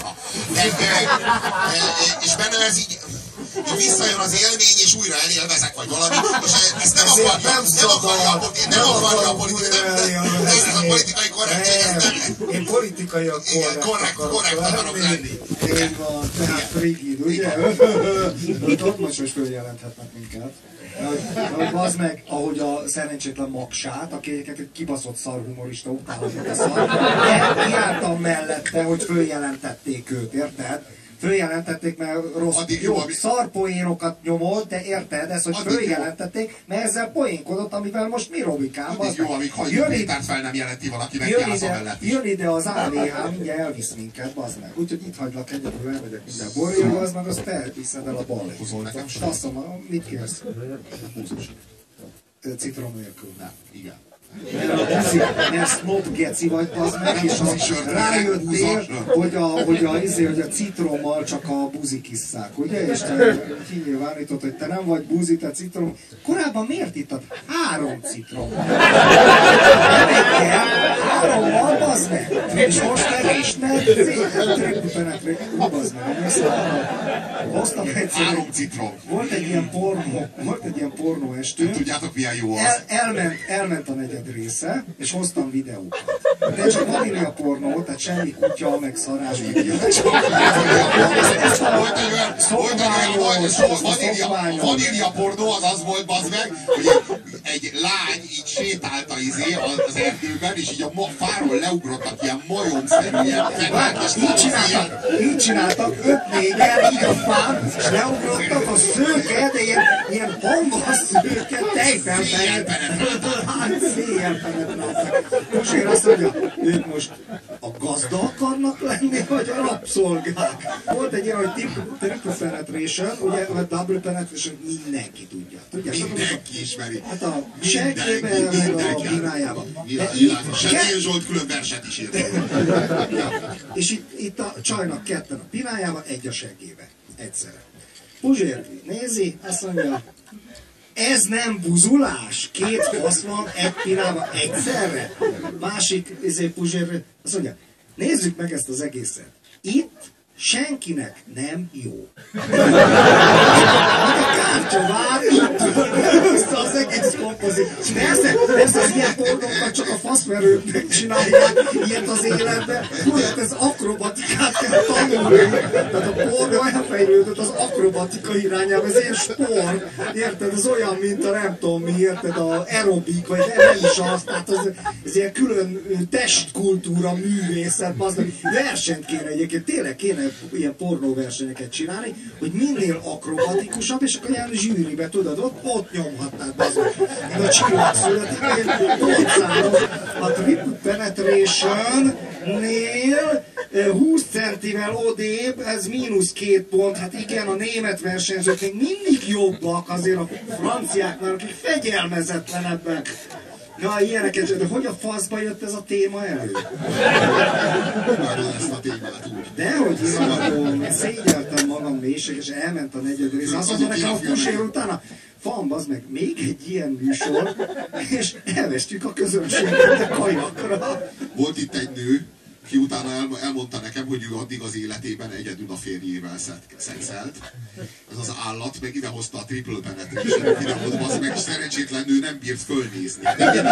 És benne ez így visszajön az élmény, és újra elélvezek, vagy valami, és ezt nem akarja a politikai korrektség. Én politikailag korrekt akarok lenni. Így van, tehát rigid, ugye? Ott most följelenthetnek minket. Az meg, ahogy a szerencsétlen Magsát, aki egyébként egy kibaszott szarhumorista utálhatott a szar, kiálltam mellette, hogy följelentették őt, érted? Följelentették, mert rossz, jó, szarpoénokat nyomott, de érted, ez, hogy följelentették, mert ezzel poénkodott, amivel most mi robikám. Addig jó, amíg Hajdú Pétert fel nem jelenti valaki, meg kiállsz mellett is. Jön ide az AVH, mindjárt elvisz minket, bazd meg. Úgyhogy itt hagylak egyedül, elmegyek minden borjéba, az meg azt te viszed el a balét. Húzol nekem sem? Faszom, mit kérsz? Húzós. Citrom nélkül. Nem, igen. Mert snob geci vagy, az meg, és rájöttél, hogy a citrommal csak a buzik isszák, ugye? És te kinyilvánított, hogy te nem vagy buzi, te citrom. Korábban miért ittad? 3 citrom. Nem egyel, 3-mal, bazd meg. És most meg is trippenekre, bazd meg. Hoztam egyszer. 3 citrom. Volt egy ilyen pornó estünk. Tudjátok, milyen jó az? Elment a negyed része, és hoztam videókat. De csak vanília pornó, tehát semmi kutya, meg szarás, meg ilyen. A vanília pornó az volt, bazd meg, hogy egy lány így sétált az erdőben, és így a fáról leugrottak ilyen majomszerű, ilyen fekák, és így csináltak 5-4-el, így a fán, és leugrottak a szőke, de ilyen bomba szőke, széjjel penetráltak. Most azt mondja, ők most a gazda akarnak lenni, vagy a rabszolgák? Volt egy ilyen, hogy triple penetration, ugye, vagy double penetration, mindenki tudja. Mindenki ismeri. Hát a seggében, meg a pinájában. Segély Zsolt külön verset is írt. És itt a csajnak 2 a pinájában, 1 a seggébe. Egyszerre. Puzsér nézi, azt mondja, ez nem buzulás? 2 fasz van egy pillanatban egyszerre? Másik Puzsér azt mondja, nézzük meg ezt az egészet. Itt senkinek nem jó. A kártya vár, itt az egész kompozit. Persze az ilyen pornókat csak a faszverőknek csinálják ilyet az életben. Tudod, ez akrobatikát kell tanulni. Tehát a pornó olyan fejlődött az akrobatika irányába, ez ilyen sport. Érted? Ez olyan, mint a nem tudom mi, érted? A aerobik, vagy nem is az. Tehát ez ilyen külön testkultúra, művészet. Versenyt kéne egyébként, tényleg kéne ilyen pornóversenyeket csinálni, hogy minél akrobatikusabb, és akkor ilyen zsűribe, tudod, ott nyomhatnád bazd. Mint a csillag születik, hogy a triple penetration-nél 20 centivel odébb, ez -2 pont, hát igen, a német versenyzők még mindig jobbak azért a franciáknál, akik fegyelmezetlenebbek. Ja, ilyeneket, de hogy a faszba jött ez a téma elő? Várom ezt a témát úgy. Dehogy imádom, szégyeltem magam mélységesen, és elment a negyed rész. Azt mondja nekem a Pusér utána, van, bazd meg, még egy ilyen műsor, és elvestjük a közönséget a kajakra. Volt itt egy nő, ki utána elmondta nekem, hogy ő addig az életében egyedül a férjével szexelt. Ez az állat meg idehozta a triple penetration videót, az meg szerencsétlen nő nem bírt fölnézni.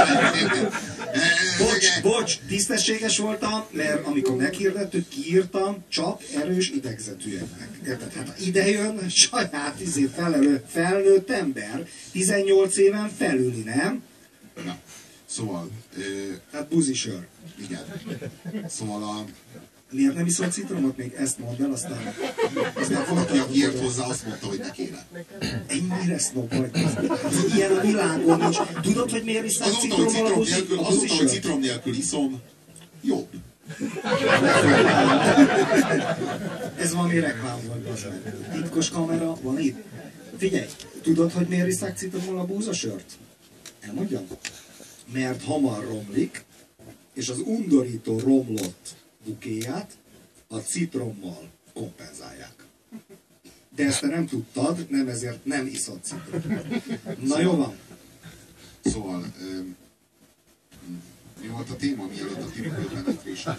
Bocs, tisztességes voltam, mert amikor meghirdettük, kiírtam, csak erős idegzetűeknek. Érted? Hát ide jön saját felnőtt ember, 18 éven felüli, nem? Na, szóval... Hát buzisör. Igen. Szóval a... Miért nem iszol citromot? Még ezt mondd el, aztán valaki, aki ért hozzá, azt mondta, hogy ne kérem. Ennyire sznob vagy. Ilyen a világon nincs. Tudod, hogy miért iszol citrommal a buzisör? Azóta, hogy citrom nélkül iszom, jobb. Ez valami reklám volt, az meg. Titkos kamera van itt. Figyelj, tudod, hogy miért iszák citrommal a búzasört? Elmondjam? Mert hamar romlik, és az undorító romlott bukéját a citrommal kompenzálják. De ezt te nem tudtad, nem ezért nem iszod citrommal. Na jó van. Szóval, mi volt a téma, mielőtt a triple penetration?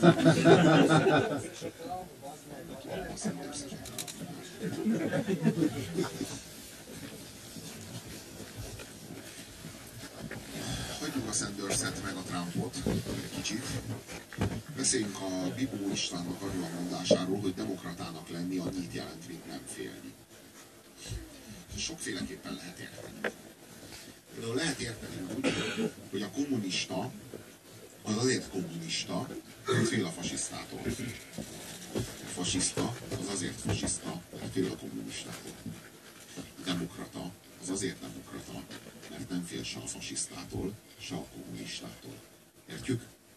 Hagyjuk a Sanderset meg a Trumpot egy kicsit. Beszéljünk a Bibó Istvánnak arról a mondásáról, hogy demokratának lenni annyit jelent, mint nem félni. Sokféleképpen lehet érteni. Például lehet érteni úgy, hogy a kommunista az azért kommunista, mert fél a fasisztától. A fasiszta az azért fasiszta, mert fél a kommunistától. A demokrata az azért demokrata, mert nem fél se a fasisztától, se a kommunistától. Értjük?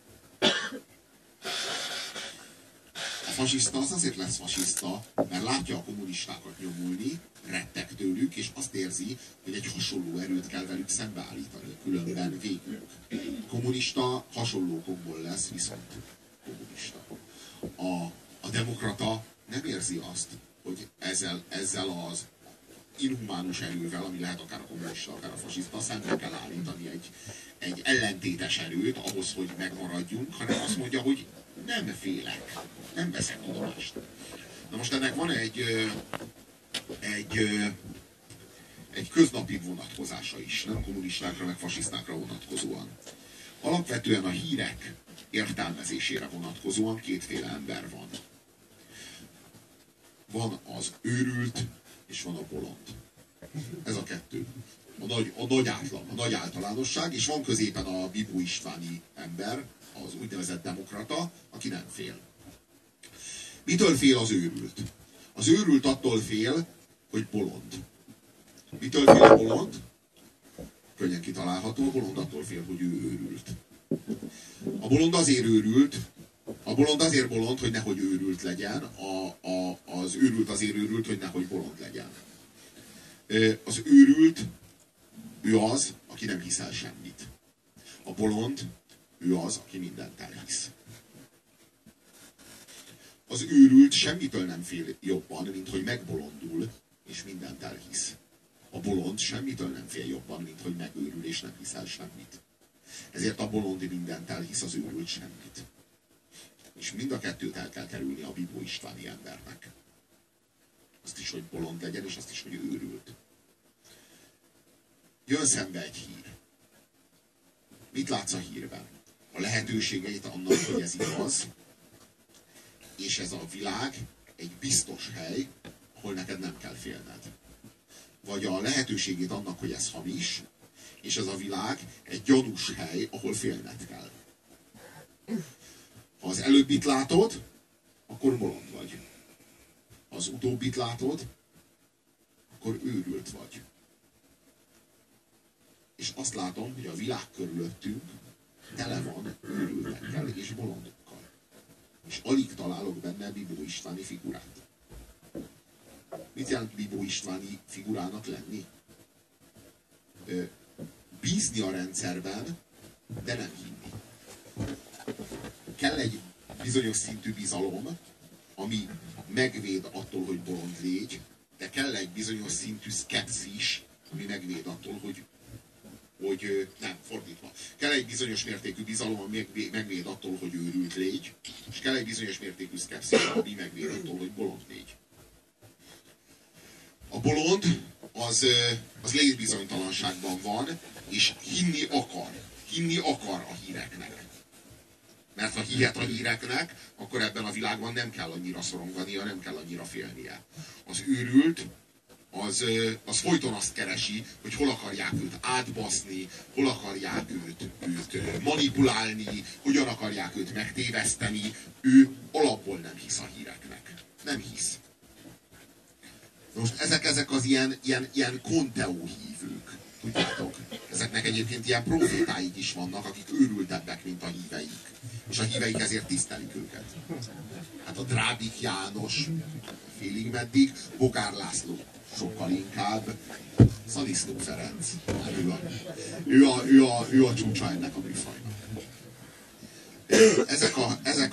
A fasiszta az azért lesz fasiszta, mert látja a kommunistákat nyomulni, retteg tőlük, és azt érzi, hogy egy hasonló erőt kell velük szembeállítani, különben végük. A kommunista hasonlókokból lesz, viszont kommunista. A demokrata nem érzi azt, hogy ezzel az inhumánus erővel, ami lehet akár a kommunista, akár a fasiszta, szembe kell állítani egy ellentétes erőt ahhoz, hogy megmaradjunk, hanem azt mondja, hogy nem félek, nem veszek tudomást. Na most ennek van egy köznapi vonatkozása is, nem kommunistákra, meg fasisztákra vonatkozóan. Alapvetően a hírek értelmezésére vonatkozóan kétféle ember van. Van az őrült, és van a bolond. Ez a kettő. A nagy átlag, a nagy általánosság, és van középen a Bibó Istváni ember, az úgynevezett demokrata, aki nem fél. Mitől fél az őrült? Az őrült attól fél, hogy bolond. Mitől fél a bolond? Könnyen kitalálható, a bolond attól fél, hogy ő őrült. A bolond azért őrült, a bolond azért bolond, hogy nehogy őrült legyen, az őrült azért őrült, hogy nehogy bolond legyen. Az őrült, ő az, aki nem hisz el semmit. A bolond, ő az, aki mindent elhisz. Az őrült semmitől nem fél jobban, mint hogy megbolondul, és mindent elhisz. A bolond semmitől nem fél jobban, mint hogy megőrül, és nem hisz el semmit. Ezért a bolond mindent elhisz, az őrült semmit. És mind a kettőt el kell kerülni a Bibó Istváni embernek. Azt is, hogy bolond legyen, és azt is, hogy őrült. Jön szembe egy hír. Mit látsz a hírben? A lehetőségeit annak, hogy ez igaz, és ez a világ egy biztos hely, ahol neked nem kell félned. Vagy a lehetőségét annak, hogy ez hamis, és ez a világ egy gyanús hely, ahol félned kell. Ha az előbbit látod, akkor bolond vagy. Ha az utóbbit látod, akkor őrült vagy. És azt látom, hogy a világ körülöttünk tele van őrültekkel és bolondokkal. És alig találok benne Bibó Istváni figurát. Mit jelent Bibó Istváni figurának lenni? Bízni a rendszerben, de nem hinni. Kell egy bizonyos szintű bizalom, ami megvéd attól, hogy bolond légy, de kell egy bizonyos szintű szkepszis, ami megvéd attól, hogy nem, fordítva. Kell egy bizonyos mértékű bizalom, ami megvéd attól, hogy őrült légy, és kell egy bizonyos mértékű szkepszis, ami megvéd attól, hogy bolond légy. A bolond az létbizonytalanságban van, és hinni akar a híreknek. Mert ha hihet a híreknek, akkor ebben a világban nem kell annyira szorongania, nem kell annyira félnie. Az őrült, az folyton azt keresi, hogy hol akarják őt átbaszni, hol akarják őt manipulálni, hogyan akarják őt megtéveszteni. Ő alapból nem hisz a híreknek. Nem hisz. Most ezek az ilyen konteó hívők. Tudjátok? Ezeknek egyébként ilyen profétáik is vannak, akik őrültebbek, mint a híveik. És a híveik ezért tisztelik őket. Hát a Drábik János félig meddig, Bogár László sokkal inkább, Szaniszló Ferenc. Ő a csúcsa ennek a műfajnak. Ezek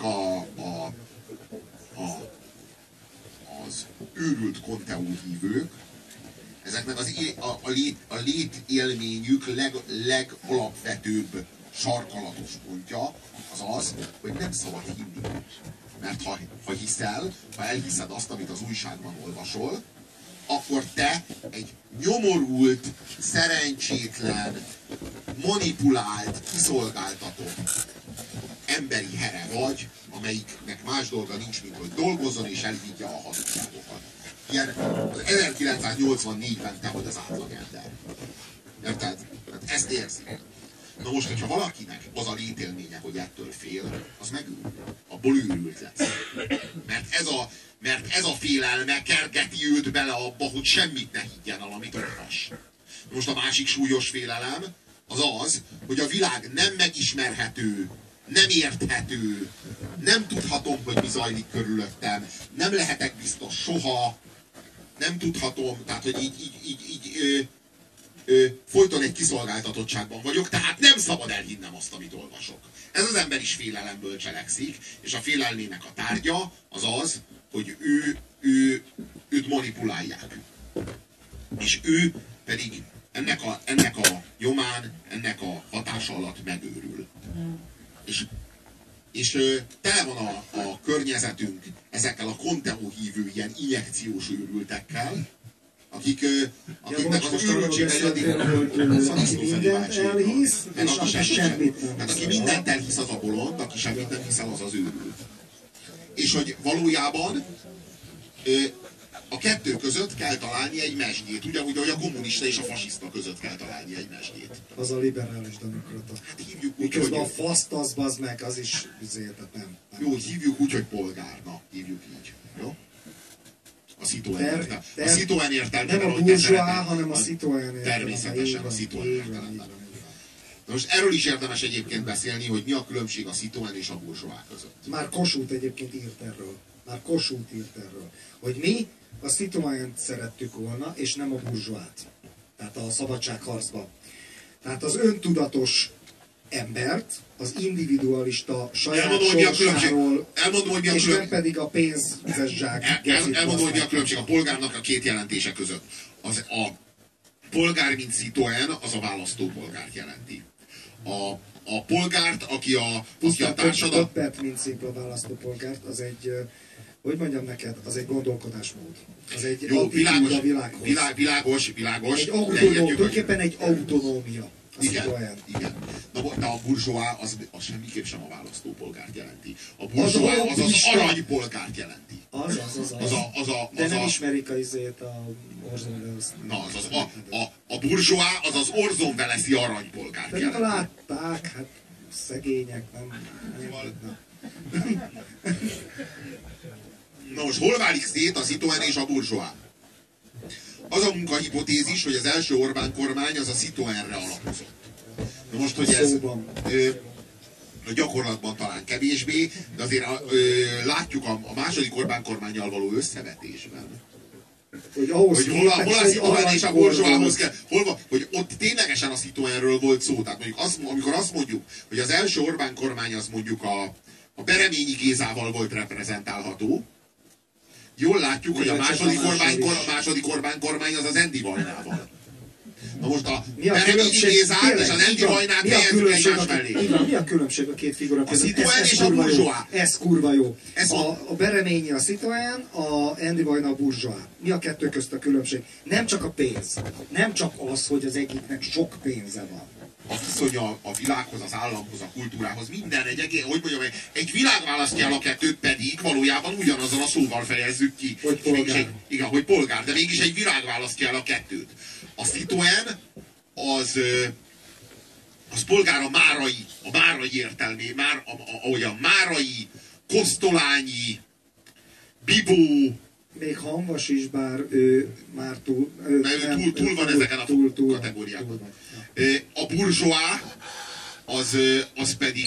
az őrült konteó hívők, ezeknek a létélményük legalapvetőbb sarkalatos pontja az, hogy nem szabad hinni. Mert ha hiszel, ha elhiszed azt, amit az újságban olvasol, akkor te egy nyomorult, szerencsétlen, manipulált, kiszolgáltatott emberi here vagy, amelyiknek más dolga nincs, mint hogy dolgozzon és elhiggye a hazugságokat. Ilyen az 1984-ben te vagy az átlagember. Érted? Hát ezt érzi. Na most, hogyha valakinek az a létélménye, hogy ettől fél, az megőrül. Abból őrült lesz. Mert ez a félelme kergeti őt bele abba, hogy semmit ne higgyen el, amit olvas. Most a másik súlyos félelem az, hogy a világ nem megismerhető, nem érthető, nem tudhatom, hogy mi zajlik körülöttem, nem lehetek biztos soha, nem tudhatom, tehát hogy így folyton egy kiszolgáltatottságban vagyok, tehát nem szabad elhinnem azt, amit olvasok. Ez az ember is félelemből cselekszik, és a félelmének a tárgya az, hogy őt manipulálják. És ő pedig ennek a nyomán, ennek a hatása alatt megőrül. És tele van a környezetünk ezekkel a konteó hívő ilyen injekciós őrültekkel, akiknek az őrültség egyadik mindent elhisz, és aki semmit nem hisz. Aki mindent elhisz, az a bolond, aki semmit nem hiszel, az az őrült. És hogy valójában a kettő között kell találni egy mesdjét, ugyanúgy, ahogy a kommunista és a fasiszta között kell találni egy mesdjét. Az a liberális demokrata. Hát hívjuk úgy, miközben a faszt az bazd meg, az is tehát nem. Jó, hívjuk úgy, hogy polgárna. Hívjuk így. Jó? A Citroen értelmében. Nem a burzsóá, hanem a Citroen értelmében. Természetesen a Citroen értelmében. Na most erről is érdemes egyébként beszélni, hogy mi a különbség a Citroen és a burzsóá között. Már Kossuth egyébként írt erről. Hogy mi a Citroent szerettük volna, és nem a burzsóát. Tehát a szabadságharcban. Tehát az öntudatos embert, az individualista saját sorsáról, és nem pedig a pénzes zsák. Elmondom, hogy mi a különbség a polgárnak a két jelentése között. A polgár, mint Citroen, az a választópolgárt jelenti. A polgárt, aki a társadalom... Többet, mint szép a választópolgárt, az egy, hogy mondjam neked, az egy gondolkodásmód. Az egy jó, világos, a világhoz. Világos. Tulajdonképpen egy autonómia. Igen. De a burzsóá az semmiképp sem a választópolgárt jelenti. A burzsóá az aranypolgárt jelenti. De nem ismerik a Orson Welles. Na, a burzsóá az az Orson Welles-i aranypolgárt jelenti. Látták, hát szegények, nem. Na most hol válik szét a Citroen és a burzsóá? Az a munkahipotézis, hogy az első Orbán kormány az a Citroenre alapozott. Na most, hogy ez a gyakorlatban talán kevésbé, de azért látjuk a második Orbán kormánnyal való összevetésben, Hogy ahhoz hogy hol a Citroen és a Bourgeoishoz kell, hogy ott ténylegesen a Citroenről volt szó. Tehát mondjuk amikor azt mondjuk, hogy az első Orbán kormány az mondjuk a Bereményi Gézával volt reprezentálható, jól látjuk, hogy a második Orbán kormány az Endi Vajnával. Na most a Bereményi Gézát és az Endi Vajnát helyezzük egymás mellé. Mi a különbség a két figura között? A Citroen és a Bourgeois. Ez kurva jó. A Bereményi a Citroen, a Endi Vajna a Bourgeois. Mi a kettő közt a különbség? Nem csak a pénz. Nem csak az, hogy az egyiknek sok pénze van. A viszonya a világhoz, az államhoz, a kultúrához, minden egy világ választja el a kettőt, pedig valójában ugyanazzal a szóval fejezzük ki. Hogy polgár. Igen, hogy polgár, de mégis egy világ választja el a kettőt. A Citroen az polgár a márai értelmé, ahogy a márai, kosztolányi, bibó, még Hamvas is, bár ő már túl van ezeken a kategóriákon. A Bourgeois az pedig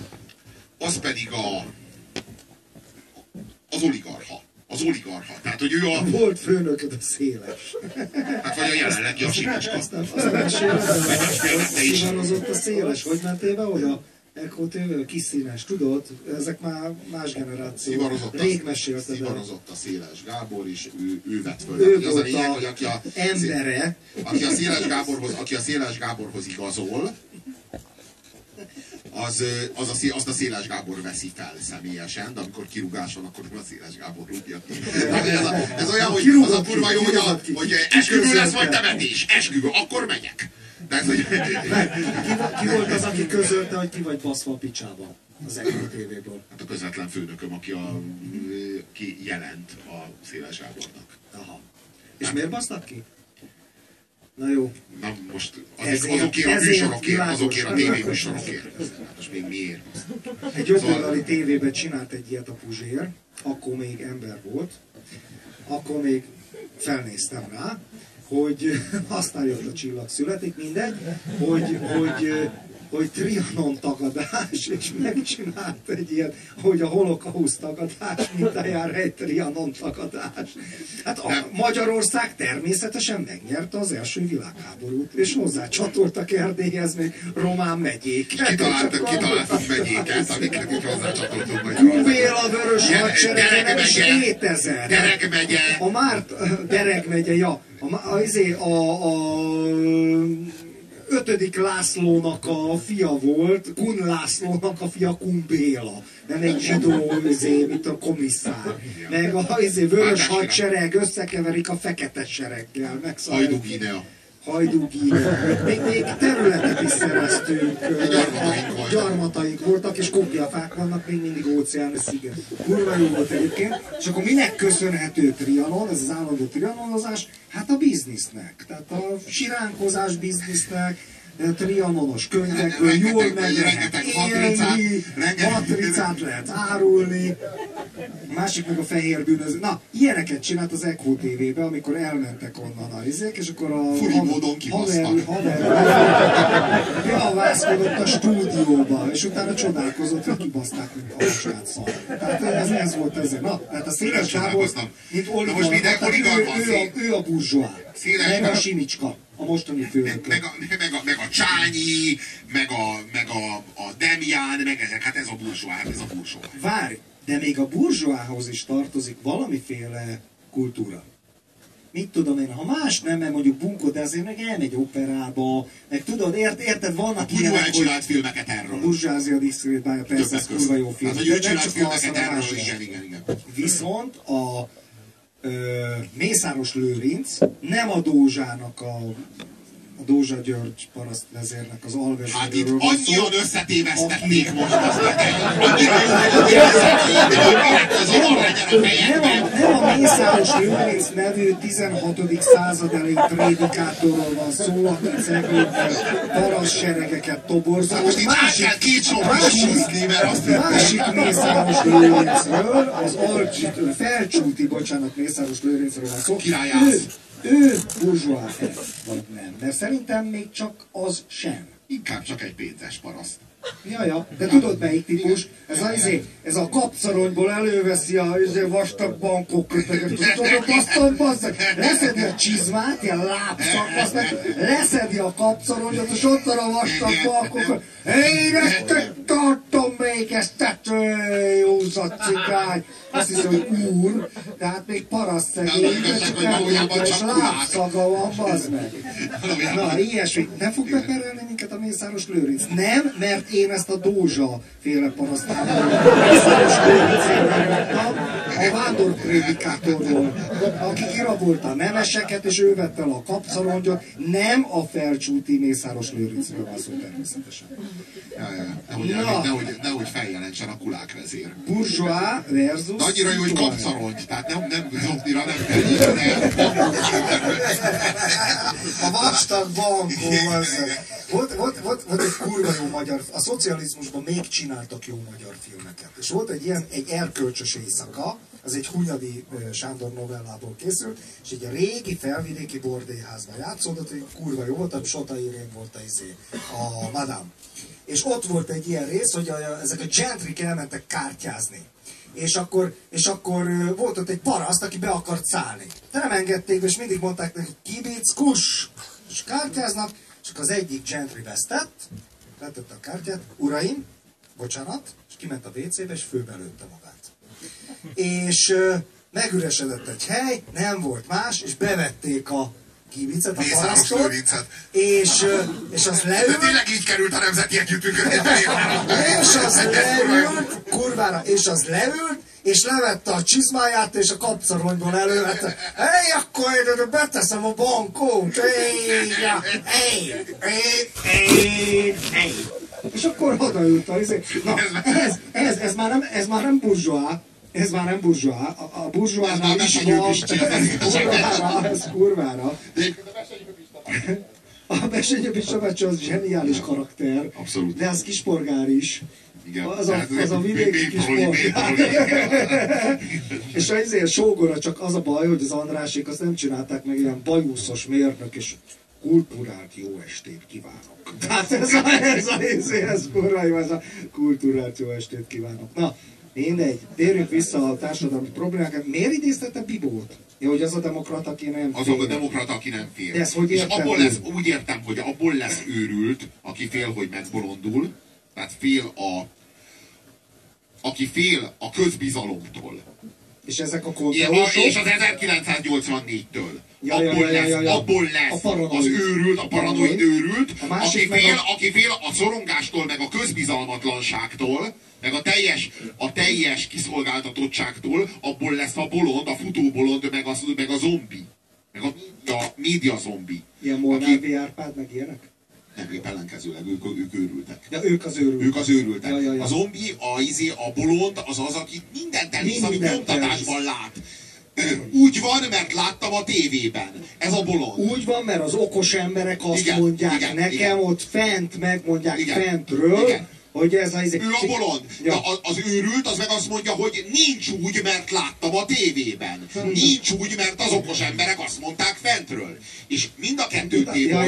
az oligarcha. Az oligarcha. Tehát, hogy ő volt főnököd a Széles. Hát vagy a jelenlegi a Simicska. Az a mesélem, szivarozott a Széles. Hogy mentél be oda? Echo TV, kis színes, tudod? Ezek már más generáció. Rég mesélted. Szivarozott a Széles Gábor is, ő vett föl. Ő az volt a lényeg, hogy embere. Aki a Széles Gáborhoz igazol, azt a Széles Gábor veszi fel személyesen, de amikor kirúgás van, akkor nem a Széles Gábor rúgja ki. Ez olyan, hogy az a kurva jó, hogy esküvő lesz, vagy temetés. Esküvő, akkor megyek. Ki volt az, aki közölte, hogy ki vagy baszva a picsába az Echo TV-ből? Hát a közvetlen főnököm, aki jelent a Széles Gábornak. Aha. És miért basznak ki? Na jó. Na most azokért a műsorokért, azokért a tévéműsorokért. Most még miért? Egy ötöldali tévében csinált egy ilyet a Puzsér, akkor még ember volt, akkor még felnéztem rá, hogy aztán jött a Csillag születik, mindegy, hogy Trianon tagadás, és megcsinált egy ilyen, hogy a holokauszt tagadás mintájára egy Trianon tagadás. Hát Magyarország természetesen megnyerte az első világháborút, és hozzá csatoltak Erdélyhez még román megyéket. Kitaláltak megyéket, amiket így hozzá csatoltunk Magyarország. Kubéla Vörös Hadsereg, és 2000. Dereg megye. Dereg megye, ja. A 5. Lászlónak a fia volt, Kun Lászlónak a fia Kun Béla. Nem egy zsidó, mint a komisszár. Meg a Vörös Hadsereg összekeverik a fekete sereggel. Hajdú Guinea. Még területet is szereztünk, gyarmataink voltak, és kopjafák vannak, még mindig óceáni sziget. Kurva jó volt egyébként, és akkor minek köszönhető Trianon, ez az állandó trianonozás? Hát a biznisznek, tehát a siránkozás biznisznek, trianonos könyvekből jól meg lehet élni, matricát lehet árulni, a másik meg a fehér bűnöző. Na, ilyeneket csinált az Echo TV-be, amikor elmentek onnan a izék, és akkor a haver beavászkodott a stúdióba, és utána csodálkozott, hogy kibaszták, mint a saját szar. Tehát ez volt ezzel. Na, tehát a Széles Gábor, mint oligarcha, ő a Bourgeois, meg a Simicska. A mostani főnök. Meg a Csányi, meg a Demján, meg ezek, hát ez a Bourgeois. Várj, de még a Bourgeoishoz is tartozik valamiféle kultúra. Mit tudom én, ha más nem, mert mondjuk bunkod, de azért meg elmegy operába, meg tudod, érted, vannak ilyenek, hogy... csinált filmeket erről. A Burzsázia diszkrétbája, persze, ez kurva jó film. Hát, hogy ő csinált filmeket erről, igen. Viszont a Mészáros Lőrinc nem a Dózsának a Dózsa György parasztvezérnek az alvezéről. Hát itt annyian összetévesztették most azt, annyira jó, hogy ez a legyen a fejekben. Nem a Mészáros Lőrinc nevű 16. század elejé prédikátorról van szó, aki ceglőkkel parasztseregeket toborzol. Hát most itt át kell két sorra húzni, mert azt másik Mészáros Lőrincről, az Felcsúti, bocsánat, Mészáros Lőrincről van szó. Királyász. Ő Bourgeois vagy nem, mert szerintem még csak az sem. Inkább csak egy pénzes paraszt. Ja, de tudod melyik típus? Ez a kapszaronyból előveszi a vastag bankok köteget. Tudod, basztag, basszag. Leszedi a csizmát, ilyen lábszak, leszedi a kapszaronyot, és ott van a vastag bankok. Én ezt tartom még ezt tetőjózat cigány. Azt hiszem, hogy úr, de hát még paraszt szegény, de csak nem mondja, és lábszaga van, bazd meg. Na, ilyesmi. Nem fog beperelni minket a Mészáros Lőrinc? Nem, mert én ezt a Dózsa féle parasztában Mészáros Lőrincén megvettem, a vándorprédikátorról, aki kirabolta a nemeseket, és ő vette el a kapszarongyot, nem a Felcsúti Mészáros Lőrincről van szó természetesen. Nehogy feljelentsen a kulák vezér. Bourgeois versus... De annyira jó, hogy kapszarongy, tehát nem zoknira nem kell, a vastag bankó, volt egy kurva jó magyar, a szocializmusban még csináltak jó magyar filmeket. És volt egy erkölcsös éjszaka, az egy Hunyadi Sándor novellából készült, és egy a régi felvidéki bordélyházban játszódott, hogy kurva jó volt, a Sota Irén volt a Madame. És ott volt egy ilyen rész, hogy ezek a gentrik elmentek kártyázni. És akkor volt ott egy paraszt, aki be akart szállni. De nem engedték, és mindig mondták neki, kibic, kus! És kártyáznak, és akkor az egyik gentry vesztett, letette a kártyát, uraim, bocsánat, és kiment a WC-be, és főbelőtte magát. És megüresedett egy hely, nem volt más, és bevették a kibicet, a parasztot, és az leült. De tényleg így került a nemzeti együttműködésbe. És az leült, kurvára, és az leült, és levette a csizmáját, és a kapszaronyból elővette. Hey, akkor én beteszem a bankót. És akkor odaült a izé. Na, ez már nem burzsóá. Ez már nem burzsóá. A burzsóánál is van. Ez kurvára. A Bessenyő Pista az zseniális karakter. Abszolút. De az kispolgár is. Igen. Az a vidéki kispolgár. És ezért sógora, csak az a baj, hogy az Andrásék azt nem csinálták meg ilyen bajuszos mérnök, és kulturált jó estét kívánok. Tehát ez kurva jó, ez a kulturált jó estét kívánok. Na, mindegy, térjünk vissza a társadalmi problémákat. Miért idéztette Bibót? Ja, hogy az a demokrata, aki nem fél. Az a demokrata, aki nem fél. De ezt hogy és értem? abból lesz, úgy értem, hogy abból lesz őrült, aki fél, hogy megbolondul, tehát aki fél a közbizalomtól. És ezek a kontrollósok? És az 1984-től. Abból lesz az őrült, a paranoid őrült, aki fél a szorongástól, meg a közbizalmatlanságtól, meg a teljes kiszolgáltatottságtól, abból lesz a bolond, a futóbolond, meg a zombi. Meg a média zombi. Ilyen Molnári Árpád, meg ilyenek? Nem, épp ellenkezőleg, ők őrültek. Ja, ők az őrültek. Ők az őrültek. Ja. A zombi, a bolond, az, aki mindent elhisz, amit nyomtatásban lát. Úgy van, mert láttam a tévében. Ez a bolond. Úgy van, mert az okos emberek azt mondják nekem, ott fent megmondják fentről, hogy ez az... Ő a bolond. Ja. Az őrült, az meg azt mondja, hogy nincs úgy, mert láttam a tévében. Nincs úgy, mert az okos emberek azt mondták fentről. És mind a kettő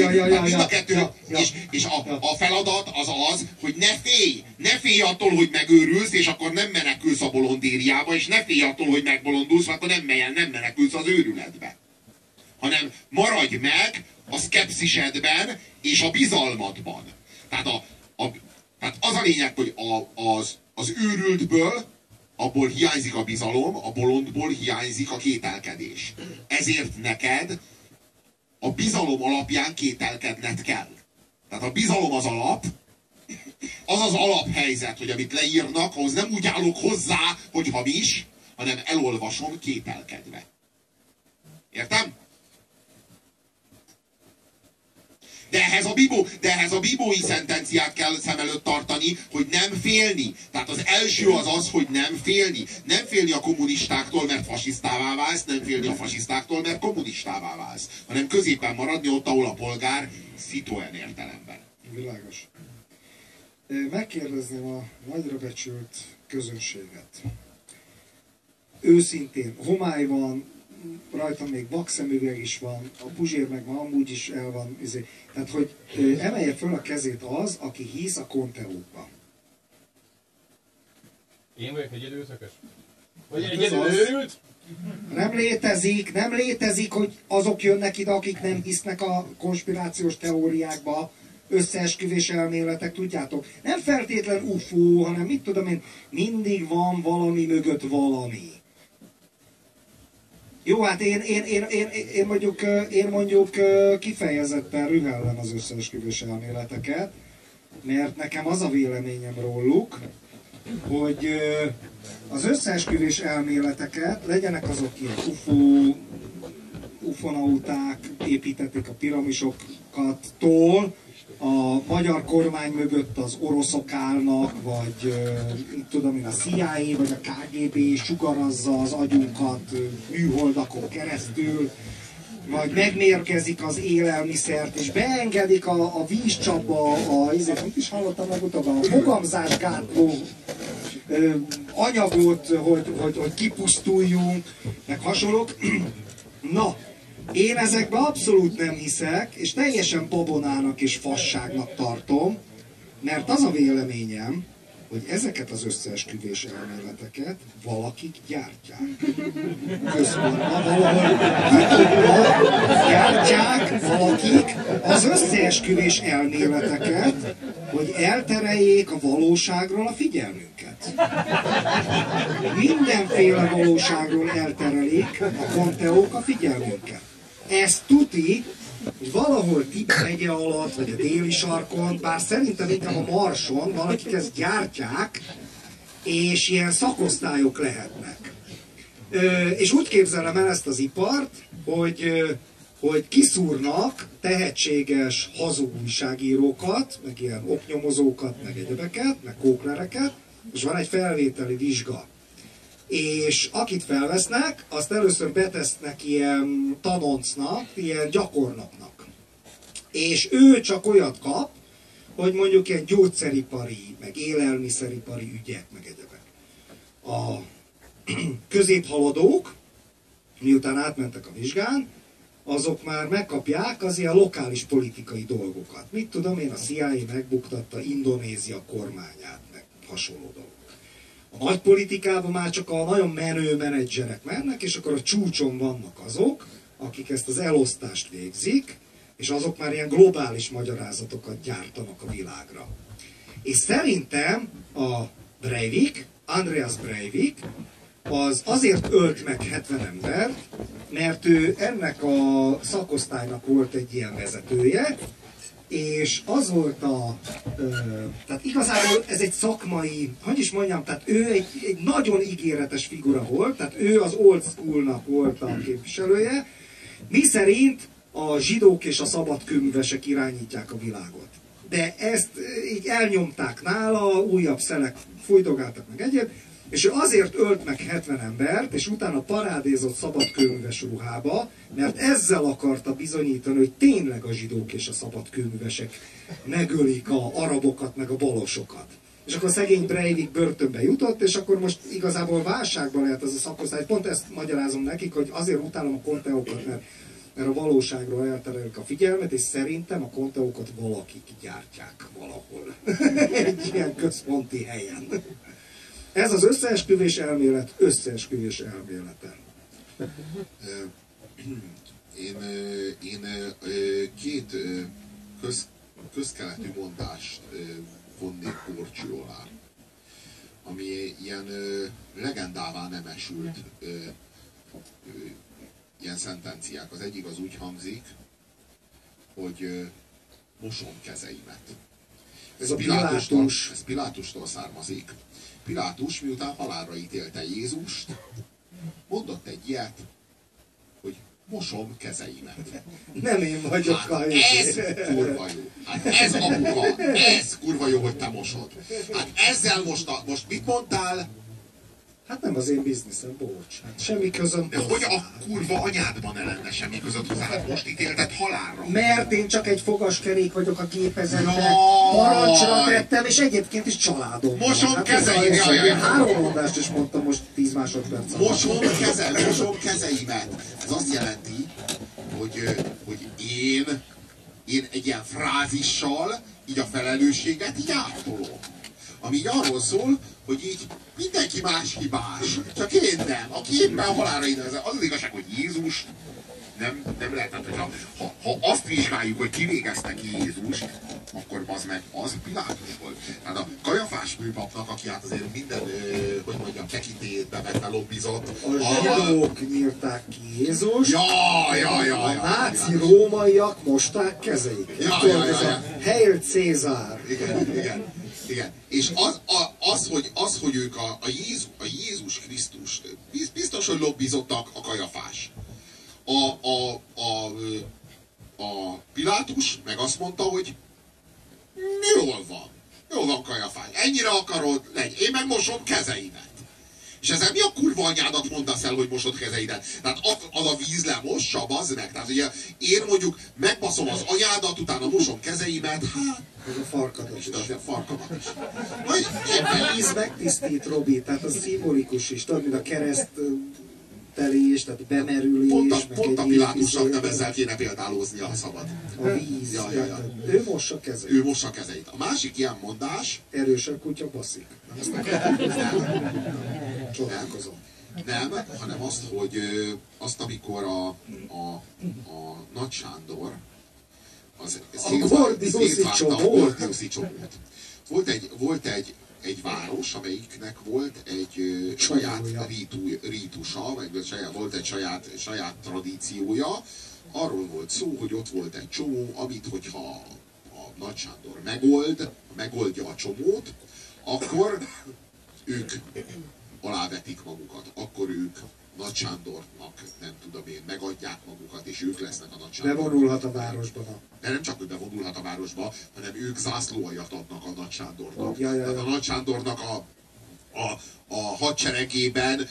és a feladat az, hogy ne félj attól, hogy megőrülsz, és akkor nem menekülsz a bolondériába, és ne félj attól, hogy megbolondulsz, akkor nem menekülsz az őrületbe. Hanem maradj meg a szkepszisedben és a bizalmadban. Tehát az a lényeg, hogy az őrültből abból hiányzik a bizalom, a bolondból hiányzik a kételkedés. Ezért neked a bizalom alapján kételkedned kell. Tehát a bizalom az alap, az az alaphelyzet, hogy amit leírnak, ahhoz nem úgy állok hozzá, hogy hamis, hanem elolvasom kételkedve. Értem? De ehhez a bibói szentenciát kell szem előtt tartani, hogy nem félni. Tehát az első az, hogy nem félni. Nem félni a kommunistáktól, mert fasisztává válsz, nem félni a fasisztáktól, mert kommunistává válsz. Hanem középen maradni ott, ahol a polgár Citroen értelemben. Világos. Megkérdezném a nagyra becsült közönséget. Őszintén, homályban, rajtam még vakszemüveg is van, a Puzsér meg ma amúgy is el van. Tehát, hogy emelje föl a kezét az, aki hisz a Conteókba. Én vagyok egy időszakos? Vagy egyedül őrült? Nem létezik, hogy azok jönnek ide, akik nem hisznek a konspirációs teóriákba, összeesküvés elméletek, tudjátok? Nem feltétlen UFO, hanem mit tudom én, mindig van valami mögött valami. Jó, hát én mondjuk kifejezetten rühellem az összeesküvés elméleteket, mert nekem az a véleményem róluk, hogy az összeesküvés elméleteket, legyenek azok ilyen ufonauták, építették a piramisokat-tól, a magyar kormány mögött az oroszok állnak, vagy tudom én, a CIA vagy a KGB sugarazza az agyunkat műholdakon keresztül, vagy megmérgezik az élelmiszert, és beengedik a vízcsapba, mit is hallottam legutóbb, a fogamzásgátló anyagot, hogy kipusztuljunk, meg hasonlók. Na, én ezekbe abszolút nem hiszek, és teljesen babonának és fasságnak tartom, mert az a véleményem, hogy ezeket az összeesküvés elméleteket valakik gyártják. Központban valahol gyártják valakik az összeesküvés elméleteket, hogy eltereljék a valóságról a figyelmünket. Mindenféle valóságról elterelik a Conteók a figyelmünket. Ez tuti, hogy valahol Tibet megye alatt, vagy a déli sarkon, bár szerintem inkább a Marson valakik ezt gyártják, és ilyen szakosztályok lehetnek. És úgy képzelem el ezt az ipart, hogy kiszúrnak tehetséges hazug újságírókat, meg ilyen oknyomozókat, meg egyebeket, meg kóklereket, és van egy felvételi vizsga. És akit felvesznek, azt először betesznek ilyen tanoncnak, ilyen gyakornoknak. És ő csak olyat kap, hogy mondjuk ilyen gyógyszeripari, meg élelmiszeripari ügyek, meg egyebek. A középhaladók, miután átmentek a vizsgán, azok már megkapják az ilyen lokális politikai dolgokat. Mit tudom én, a CIA megbuktatta Indonézia kormányát, meg hasonló dolgok. A nagy politikában már csak a nagyon menő menedzserek mennek, és akkor a csúcson vannak azok, akik ezt az elosztást végzik, és azok már ilyen globális magyarázatokat gyártanak a világra. És szerintem a Breivik, Andreas Breivik, az azért ölt meg 70 embert, mert ő ennek a szakosztálynak volt egy ilyen vezetője, és az volt tehát igazából ez egy szakmai, hogy is mondjam, tehát ő egy nagyon ígéretes figura volt, tehát ő az old schoolnak volt a képviselője, miszerint a zsidók és a szabadkőművesek irányítják a világot. De ezt így elnyomták nála, újabb szelek fújdogáltak meg egyéb, és ő azért ölt meg 70 embert, és utána parádézott szabadkőműves ruhába, mert ezzel akarta bizonyítani, hogy tényleg a zsidók és a szabadkőművesek megölik a arabokat, meg a balosokat. És akkor szegény Breivik börtönbe jutott, és akkor most igazából válságban lehet ez a szakosztály. Pont ezt magyarázom nekik, hogy azért utálom a Conteókat, mert a valóságról elterelik a figyelmet, és szerintem a Conteókat valakik gyártják valahol. Egy ilyen központi helyen. Ez az összeesküvés elmélet összeesküvés elmélete. Én két közkeletű mondást vonnék górcső alá, ami ilyen legendává nem esült ilyen szentenciák. Az egyik az úgy hangzik, hogy mosom kezeimet. Ez Pilátustól származik. Pilátus, miután halálra ítélte Jézust, mondott egy ilyet, hogy mosom kezeimet. Nem én vagyok hát ez kurva jó. Hát ez apuka, ez kurva jó, hogy te mosod. Hát ezzel most mit mondtál? Hát nem az én bizniszem, bocs. Hát semmi közöm. De hogy a kurva anyádban ne lenne semmi között hozzá? Hát most ítélted halálra. Mert én csak egy fogaskerék vagyok a gépezetben. Jaj! Parancsra tettem, és egyébként is családom. Mosom kezeim, jaj. Három mondást is mondtam most 10 másodperc alatt. Mosom kezeimet. Ez azt jelenti, hogy én egy ilyen frázissal így a felelősséget így áttolom. Ami így arról szól, hogy így mindenki más hibás, csak én nem. Aki éppen halálra idézze. Az az igazság, hogy Jézus nem lehet, hogyha ha azt vizsgáljuk, hogy kivégezte ki Jézust, akkor az meg az Pilátus volt. Tehát a Kajafás főpapnak, aki hát azért minden, hogy mondjam, tekintét bevette, lobbizott. A zsidók nyírták ki Jézust, a náci rómaiak mosták kezeiket. Hail Cézár! Igen. És az, hogy ők a Jézus Krisztus, biztos, hogy lobbizottak a Kajafás. A Pilátus meg azt mondta, hogy jól van Kajafás, ennyire akarod, legy, én meg mosom kezeimet. És ezzel mi a kurva anyádat mondasz el, hogy mosod kezeidet? Tehát az a víz lemossa, bazd meg. Tehát ugye én mondjuk megbaszom az anyádat, utána mosom kezeimet, hát... Ez a farkadat is. A farkadat is. A víz megtisztít, Robi, tehát az szimbolikus is. Tudod, mint a keresztelés, tehát bemerülés. Pont a Pilátusnak nem ezzel kéne példálóznia, ha szabad. A víz. Ő mossa kezeit. Ő mossa kezeit. A másik ilyen mondás... Erősebb kutya baszik. Csodálkozom. Nem, hanem azt, hogy amikor a Nagy Sándor szétvágta a Gordiuszi csomót. Volt egy város, amelyiknek volt egy saját rítusa, vagy volt egy saját tradíciója. Arról volt szó, hogy ott volt egy csomó, amit hogyha a Nagy Sándor megoldja a csomót, akkor ők alávetik magukat, akkor ők Nagy Sándornak, nem tudom én, megadják magukat, és ők lesznek a Nagy Sándor. Bevonulhat a városba. De nem csak, hogy bevonulhat a városba, hanem ők zászlóaljat adnak a Nagy Sándornak. Ja. Tehát a Nagy Sándornak a hadseregében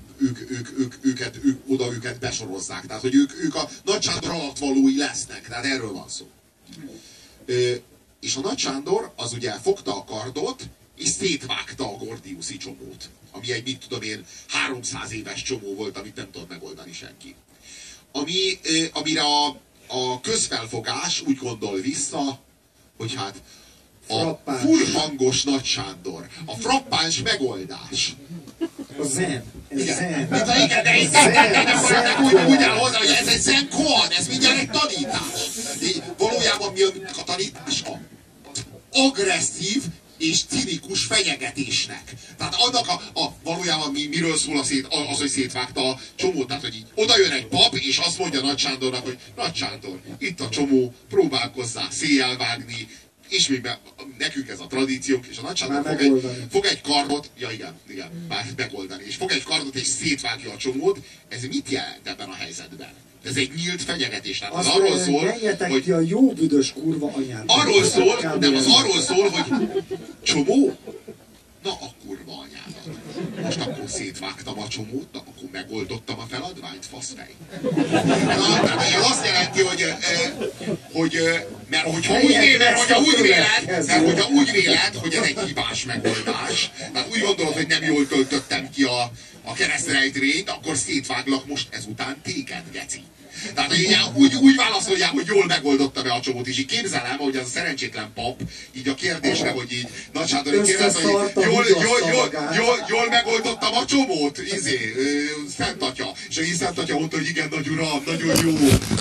őket besorozzák. Tehát, hogy ők a Nagy Sándor alattvalói lesznek. Tehát erről van szó. És a Nagy Sándor az ugye fogta a kardot, és szétvágta a Gordiuszi csomót. Ami egy, mit tudom én, 300 éves csomó volt, amit nem tudott megoldani senki. Amire a közfelfogás úgy gondol vissza, hogy hát a furhangos Nagy Sándor, a frappáns megoldás. A zen. Igen, de úgy áll hozzá, hogy ez egy zen kód, ez mindjárt egy tanítás. Valójában mi a tanítás? Agresszív és cinikus fenyegetésnek. Tehát annak valójában miről szól az, hogy szétvágta a csomót. Tehát, hogy így oda jön egy pap, és azt mondja Nagy Sándornak, hogy Nagy Sándor, itt a csomó, próbálkozzál széjjel vágni, és még nekünk ez a tradíciónk, és a Nagy Sándor fog egy kardot, ja igen, már megoldani, és fog egy kardot, és szétvágja a csomót. Ez mit jelent ebben a helyzetben? Ez egy nyílt fenyegetés. Tehát az arról szól, hogy... ki a jó büdös kurva anyád. Arról szól, hogy csomó? Na a kurva anyádat. Most akkor szétvágtam a csomót, na akkor megoldottam a feladványt, faszfej. Ez azt jelenti, hogy mert hogyha úgy véled, hogy ez egy hibás megoldás, tehát úgy gondolod, hogy nem jól töltöttem ki a keresztrejtvényt, akkor szétváglak most ezután téged, geci. Tehát úgy válaszoljál, hogy jól megoldotta be a csomót, és így képzelem, hogy az a szerencsétlen pap, így a kérdésre, hogy így Nagy Sándor így kérdezte, hogy jól megoldottam a csomót, Szent Atya. És így Szent Atya mondta, hogy igen, nagy uram, nagyon jó.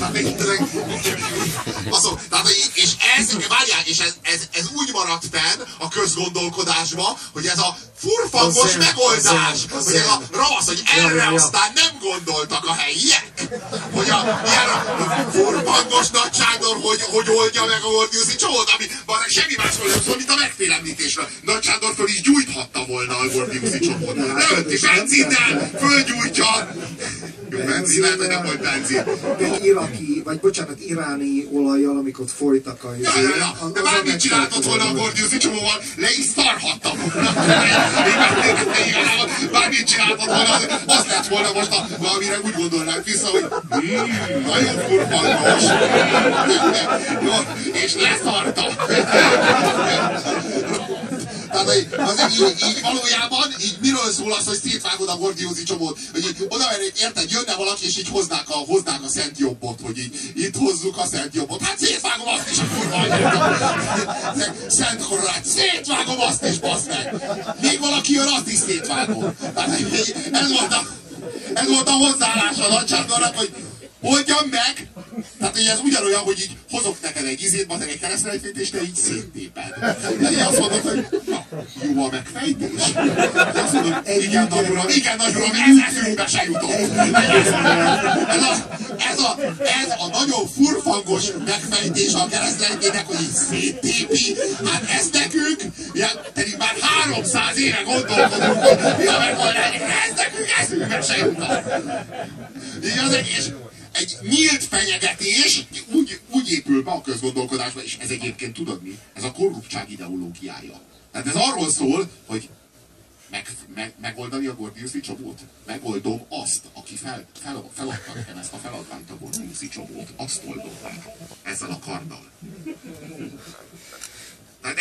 És ez úgy maradt fenn a közgondolkodásba, hogy ez a furfangos megoldás, hogy ez a ravasz, hogy erre aztán nem gondoltak a helyiek, hogy ilyen furfangos Nagy Sándor, hogy oldja meg a Gordiuszi csomót, ami semmi másról nem szól, mint a megfélemlítésről. Nagy Sándor föl is gyújthatta volna a Gordiuszi csomót. Leönt és benzinnel, fölgyújtja. benzin, lehet, hogy nem volt benzin. Egy iraki, vagy bocsánat, iráni olajjal, amikor folytak a... De bármit csináltott volna a Gordiuszi csomóval, le is szarhattam volna. Bármit csináltott volna, az lett volna most, amire úgy gondolnánk vissza, hogy nagyon furfangos. És leszartam. Tehát így valójában, így miről szól az, hogy szétvágod a Gordiuszi csomót? Hogy így oda mennék, érted, jönne valaki, és így hoznák a Szent Jobbot, hogy így itt hozzuk a Szent Jobbot. Hát szétvágom azt is, a kurva anyádat. Szent Korrát, szétvágom azt is, bassz meg. Még valaki jön, azt is szétvágom. Tehát ez volt a hozzáállás a nagysárdalnak, hogy oldjam meg! Tehát hogy ez ugyanolyan, hogy így hozok neked egy izét, bazeg egy keresztrejtvétést, de így széttéped. De így azt mondod, hogy na, jó a megfejtés. Azt mondod, igen, nagy uram, ez eszünkbe se jutott. Ez a nagyon furfangos megfejtés a keresztrejtvének, hogy így széttépi. Hát ez nekünk, pedig már 300 éve gondolkodunk, hogy mi a megoldás, ez nekünk eszünkbe se jutott. Így az egész. Egy nyílt fenyegetés úgy épül be a közgondolkodásba, és ez egyébként tudod mi? Ez a korruptság ideológiája. Tehát ez arról szól, hogy megoldani a Gordiuszi csomót. Megoldom azt, aki feladta nekem ezt a feladványt, a Gordiuszi csomót. Azt oldom meg. Ezzel a karddal. Tehát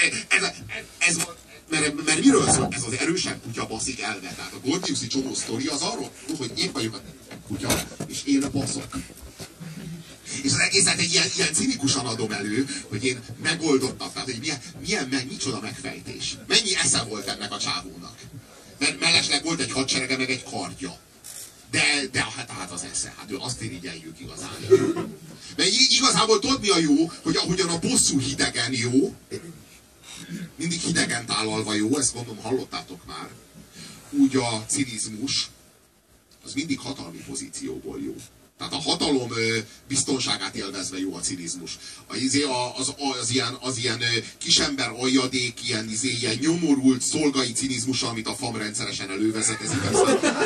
mert miről szól? Ez az erősen kutya baszik elve. Tehát a Gordiuszi csomó sztori az arról, hogy én vagyok a kutya, és én baszok. És az egészet egy ilyen cinikusan adom elő, hogy én megoldottam. Tehát, hogy micsoda megfejtés. Mennyi esze volt ennek a csávónak. Mert mellesleg volt egy hadserege, meg egy kardja. De hát az esze. Hát ő azt irigyeljük igazán. Mert igazából tudod mi a jó, hogy ahogyan a bosszú hidegen jó, mindig hidegen tálalva jó, ezt mondom, hallottátok már, úgy a cinizmus, az mindig hatalmi pozícióból jó. Tehát a hatalom biztonságát élvezve jó a cinizmus. Az ilyen kisember aljadék, ilyen nyomorult szolgai cinizmus, amit a FAM rendszeresen elővezet, ez igaz.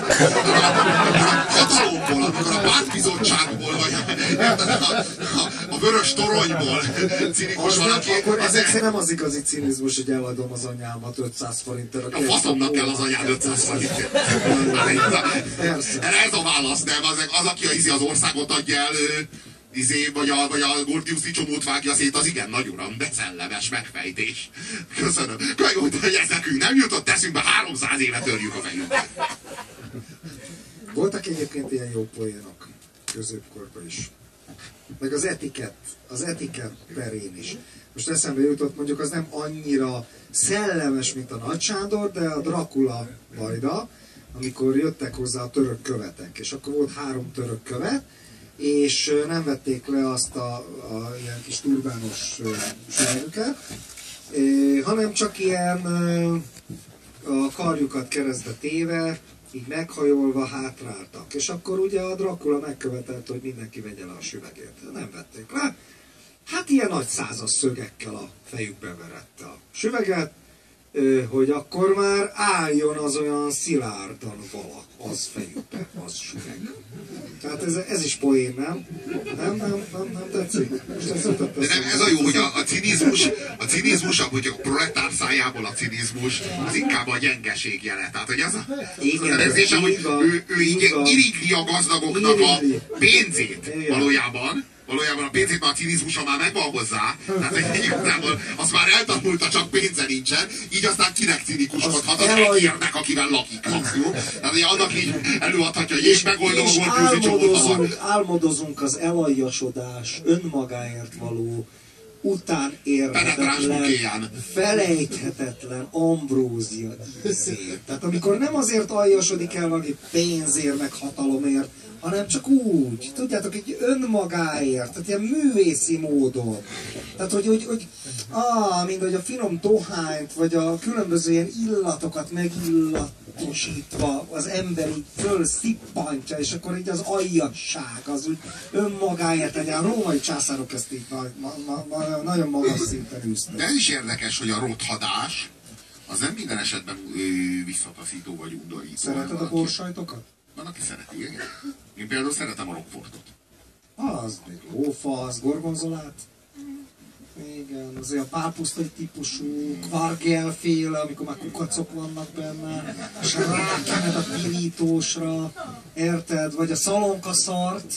A hatalomból, amikor a pártbizottságból, vagy a vörös toronyból cinikus valaki. Akkor ezek nem az igazi cinizmus, hogy eladom az anyámat 500 forintért. A faszomnak kell az anyád 500 forintért. Erre ez a válasz, nem? Az aki az országot adja el, vagy a Gordiuszi csomót vágja szét, az igen, nagy uram, de szellemes megfejtés. Köszönöm. Hogy ez nekünk nem jutott eszünkbe, 300 éve törjük a fejünket. Voltak egyébként ilyen jó poénok középkorban is. Meg az etikett terén is. Most eszembe jutott, mondjuk az nem annyira szellemes, mint a Nagy Sándor, de a Dracula bajda, amikor jöttek hozzá a török követek, és akkor volt 3 török követ, és nem vették le azt a ilyen kis turbános sárjukat, hanem csak ilyen a karjukat keresztbe téve, így meghajolva hátráltak. És akkor ugye a Dracula megkövetelt, hogy mindenki vegye le a süvegét. Nem vették le. Hát ilyen nagy százas szögekkel a fejükbe verette a süveget, hogy akkor már álljon az olyan szilárdan vala, az fejükbe, az süveg. Tehát ez is poén, nem? Nem tetszik? De nem, ez a jó, hogy a cinizmus, hogy a proletár szájából a cinizmus, az inkább a gyengeség jele. Tehát, hogy az érzésem, hogy ő így irigli a gazdagoknak a pénzét valójában. Valójában a pénzét már a cinizmusa már megvan hozzá, tehát igazából azt már eltanulta, csak pénze nincsen, így aztán kinek cinikuskodhat az egyérnek, akivel lakik maximum. Tehát ugye annak így előadhatja, hogy és megoldom a Gordiuszi csomót. Álmodozunk az elaljasodás, önmagáért való, utánérhetetlen, felejthetetlen ambrózia ízét. Tehát amikor nem azért aljasodik el valaki pénzért, meg hatalomért, hanem csak úgy, tudjátok, egy önmagáért, tehát ilyen művészi módon. Tehát, hogy mint hogy a finom dohányt, vagy a különböző ilyen illatokat megillatosítva az ember így fölszippantja, és akkor így az aljasság, az úgy önmagáért legyen. A római császárok ezt így nagyon magas szinten űztek. De ez is érdekes, hogy a rothadás az nem minden esetben visszataszító vagy undorító. Szereted a borsajtokat? Van, aki szereti, igen. Én például szeretem a Rockfortot. Az még lófasz, gorgonzolát. Igen, az olyan pálpusztai típusú, kvargelféle, amikor már kukacok vannak benne, és rákened a pirítósra, érted? Vagy a szalonkaszart.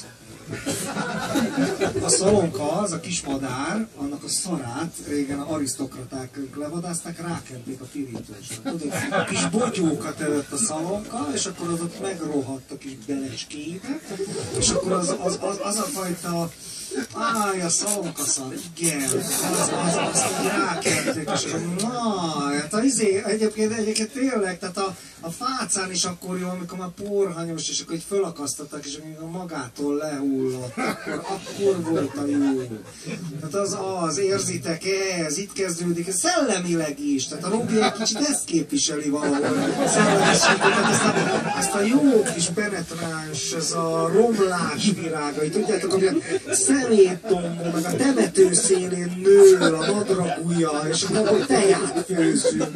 A szalonka, az a kis madár, annak a szarát régen a arisztokraták levadázták, rákenték a pirítósra. Tudod, a kis bogyókat evett a szalonka, és akkor az ott megrohadt a kis belecskébe, és akkor az a fajta a szalonkaszar, igen, azt rákenték, és na, hát egyébként tényleg, tehát a fácán is akkor jó, amikor már porhanyos, és akkor így fölakasztották, és amikor magától lehullott, akkor volt a jó. Tehát az érzitek, ez itt kezdődik, ez szellemileg is, tehát a Robi egy kicsit ezt képviseli valahol, szellemiséget, ezt a jó kis penetráns, ez a romlás virágai, tudjátok, hogy a szeméttomból, meg a temető szélén nő a madragúja, és akkor teját főzünk,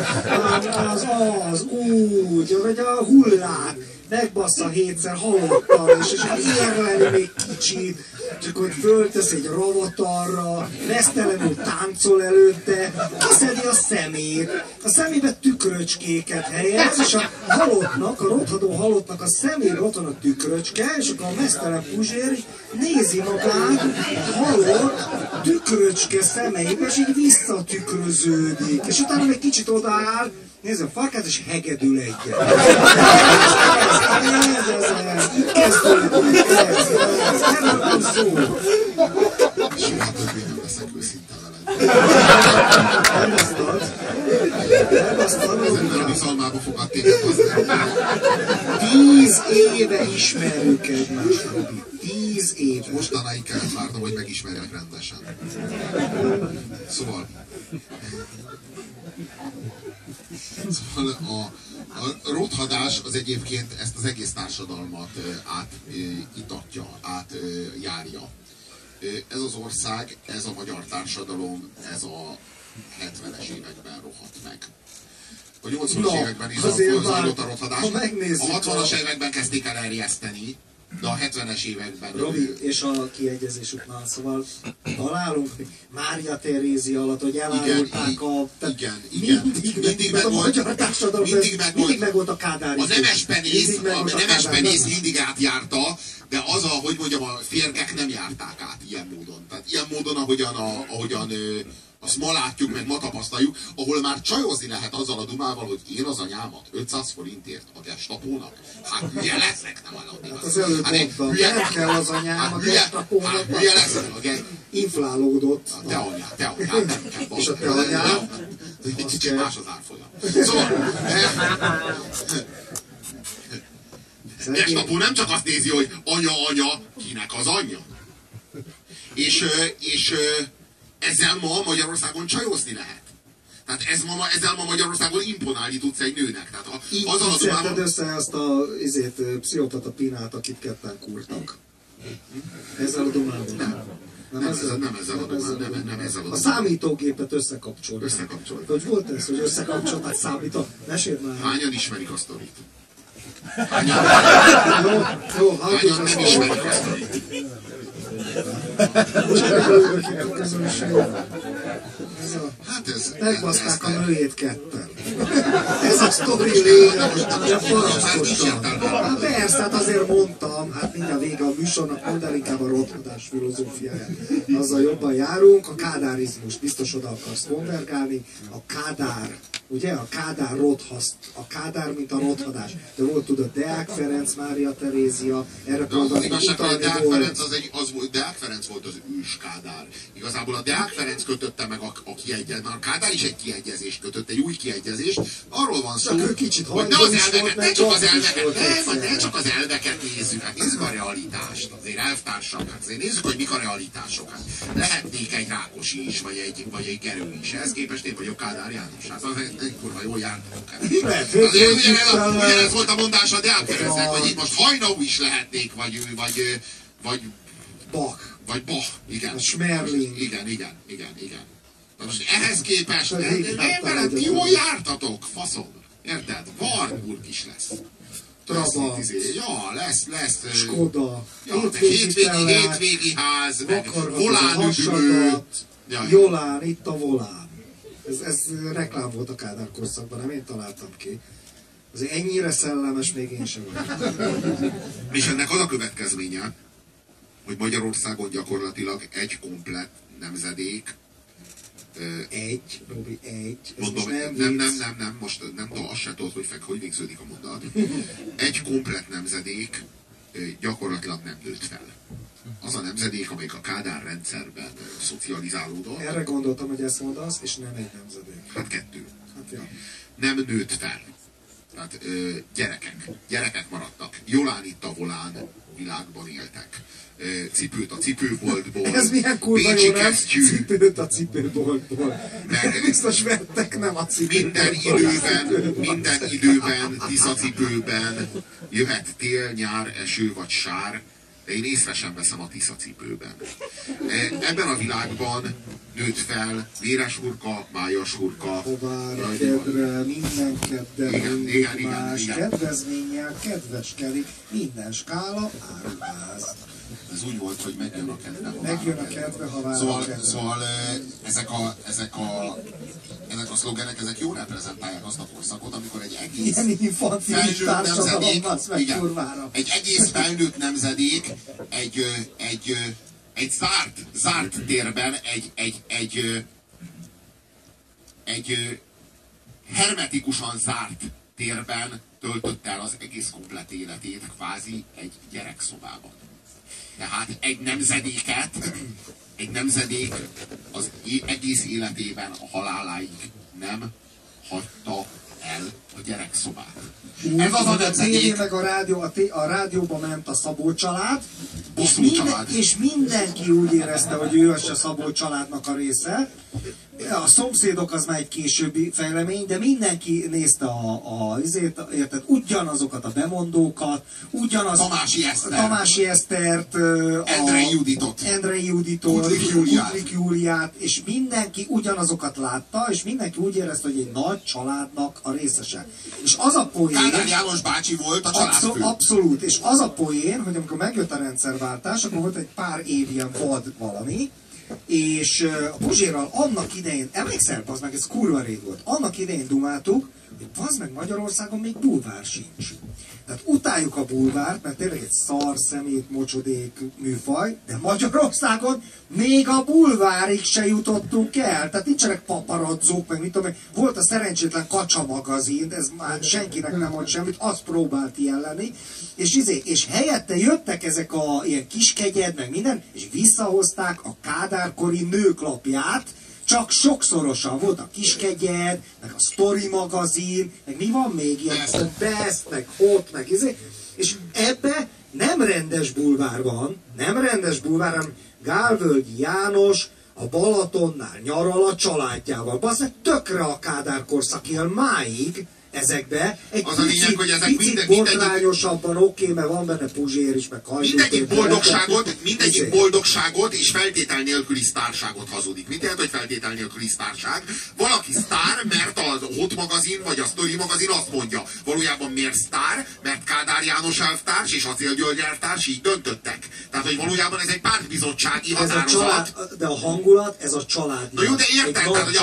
az úgy, vagy a hullát, megbassza 7-szer halottan, és érleli még kicsit, csak hogy föltesz egy ravatarra, mesztelenül táncol előtte, kiszedi a szemét, a szemébe tükröcskéket helyez, és a halottnak, a rothadó halottnak a szemében ott van a tükröcske, és akkor a mesztelen Puzsér nézi magát a halott tükröcske szemeibe, és így visszatükröződik, és utána még kicsit odaáll, nézd a farkát, és hegedül egyet. Kezdődik, erről van szó. Soha többé nem leszek őszinte veled. Az ember a bizalmába fogad téged hozzá. 10 éve ismerjük egymást, Robi. 10 éve. Mostanáig kellett várnom, hogy megismerjek rendesen. Szóval a rothadás az egyébként ezt az egész társadalmat átitatja, átjárja. Ez az ország, ez a magyar társadalom, ez a 70-es években rohadt meg. A 80-as években is zajlott a rothadás. A 60-as években kezdték el erjeszteni, de a 70-es években... Robi, és a kiegyezés után, szóval találunk Mária Terézia alatt, hogy elárulták a... Igen. Mindig meg volt a Kádár. Az nemes penész mindig átjárta, de az a, hogy mondjam, a férgek nem járták át ilyen módon. Tehát ilyen módon, ahogyan azt ma látjuk, meg ma tapasztaljuk, ahol már csajozni lehet azzal a dumával, hogy én az anyámat 500 forintért a gestapónak. Hát hülye leszek, nem adni. Hát az előbb mondtam, nem kell az anyám a gestapónak. Hát hülye leszek. Inflálódott. Te anyád, nem kell. És a te anyád? Egy kicsit más az árfolyam. Szóval... Gestapó nem csak azt nézi, hogy anya, kinek az anyja. És ezzel ma Magyarországon csajozni lehet. Tehát ezzel ma Magyarországon imponálni tudsz egy nőnek. Tehát azzal a dumával... Szedted össze azt a pszichopata Pinát, akit ketten kurtak. Ezzel a dumával. Nem ezzel a dumával. A számítógépet összekapcsolták. Összekapcsolták. Hogy volt ez, hogy összekapcsolták számítógépet? Meséld már. Hányan ismerik a sztorit? Hányan nem ismerik a sztorit? Hát ez... Megbaszták a nőjét ketten. Ez a sztori lényeg, hogy a parasztostan. Hát persze, hát azért mondtam, hát mindjárt vége a műsornak, mondd el inkább a rothadás filozófiáját. Azzal jobban járunk, a kádárizmus, biztos oda akarsz konvergálni, a kádár. Ugye? A Kádár rothaszt. A Kádár, mint a rothadás. De volt, tudod, Deák Ferenc, Mária Terézia, erre próbálni utalni volt. Deák Ferenc volt az ős Kádár. Igazából a Deák Ferenc kötötte meg a kiegyezést. A Kádár is egy kiegyezést kötött, egy új kiegyezést. Arról van szó, hogy ne csak az elveket nézzük. Hát nézzük a realitást. Azért elvtársak. Hát azért nézzük, hogy mik a realitások. Hát lehetnék egy Rákosi is, vagy egy Gerő is. Ehhez képest én vagyok Kádár János. Hát egy kurva jól jártunk. Ugyanez volt a mondás a Deák Ferencnek, hogy itt most Hajnau is lehetnék, vagy Bach. Vagy Bach, igen. Schmerling. Igen. Most ehhez képest, veled jól jártatok, faszom. Érted? Warburg is lesz. Trabant. Ja, lesz. Skoda. Ja, hétvégi ház, meg volán üdülő. Jolán, itt a volán. Ez reklám volt a Kádár korszakban, nem én találtam ki. Azért ennyire szellemes még én sem vagyok. És ennek az a következménye, hogy Magyarországon gyakorlatilag egy komplett nemzedék. Robi, egy. Mondom, nem, most nem tudom, azt se tudod, hogy végződik a mondat. Egy komplett nemzedék gyakorlatilag nem nőtt fel. Az a nemzedék, amelyik a Kádár rendszerben szocializálódott. Erre gondoltam, hogy ezt mondasz, és nem egy nemzedék. Hát kettő. Hát ja. Nem nőtt fel. Tehát gyerekek maradtak. Jolán itt a volán világban éltek. Cipőt a cipőboltból. Ez milyen kurva jó, nem? Cipőt a cipőboltból. Biztos vettek, nem a cipőboltból. Minden időben, tiszacipőben jöhet tél, nyár, eső vagy sár, de én észre sem veszem a tiszacipőben. Ebben a világban nőtt fel véres hurka, májas hurka. Hovár, kedre, minden kedden, más kedvezménnyel kedveskedik, minden skála áruház. Ez úgy volt, hogy megjön a kedve. Megjön a kedve, ha vár a kedve. Szóval ezek a szlogenek, ezek jól reprezentálják azt a korszakot, amikor egy egész felnőtt nemzedék, egy egész felnőtt nemzedék egy zárt térben, egy hermetikusan zárt térben töltötte el az egész komplett életét, kvázi egy gyerekszobában. Tehát egy nemzedék az egész életében a haláláig nem hagyta el a gyerekszobát. Ez az a nemzedék. Meg a rádióba ment a Szabó család, és mindenki úgy érezte, hogy ő az a Szabó családnak a része. A szomszédok az már egy későbbi fejlemény, de mindenki nézte érted, ugyanazokat a bemondókat, Tamási Esztert, Endrei Juditot, Kudlik Júliát, és mindenki ugyanazokat látta, és mindenki úgy érezte, hogy egy nagy családnak a részese. És az a poén... Kádár János bácsi volt a családfő. Abszolút, és az a poén, hogy amikor megjött a rendszerváltás, akkor volt egy pár év ilyen vad valami, és a Puzsérral annak idején, emlékszel, az meg ez kurva rég volt, annak idején dumáltuk, hogy az meg Magyarországon még bulvár sincs. Tehát utáljuk a bulvárt, mert tényleg egy szar, szemét, mocsodék műfaj, de Magyarországon még a bulvárig se jutottunk el. Tehát nincsenek paparazzók, meg mit tudom, volt a szerencsétlen Kacsa magazin, ez már senkinek nem mond semmit, azt próbált ilyen lenni, és helyette jöttek ezek a ilyen kiskegyed, meg minden, és visszahozták a kádárkori nőklapját, csak sokszorosan volt a Kiskegyed, meg a Story magazin, meg mi van még ilyen, a Best, meg Hot, meg és ebbe nem rendes bulvár van, hanem Gálvölgyi János a Balatonnál nyaral a családjával. Bazdmeg tökre a Kádár korszak él máig ezekbe. Egy az a lényeg, hogy ezek picit botrányosabban oké, mert van benne Puzsér is, meg mindegyik boldogságot és feltétel nélküli sztárságot hazudik. Mit jelent, hogy feltétel nélküli sztárság? Valaki sztár, mert a Hot magazin vagy a Story magazin azt mondja. Valójában miért sztár? Mert Kádár János elvtárs és Acél György elvtárs így döntöttek. Tehát, hogy valójában ez egy pártbizottsági határozat. De a hangulat, ez a család. Na jó, de érted, tehát, hogy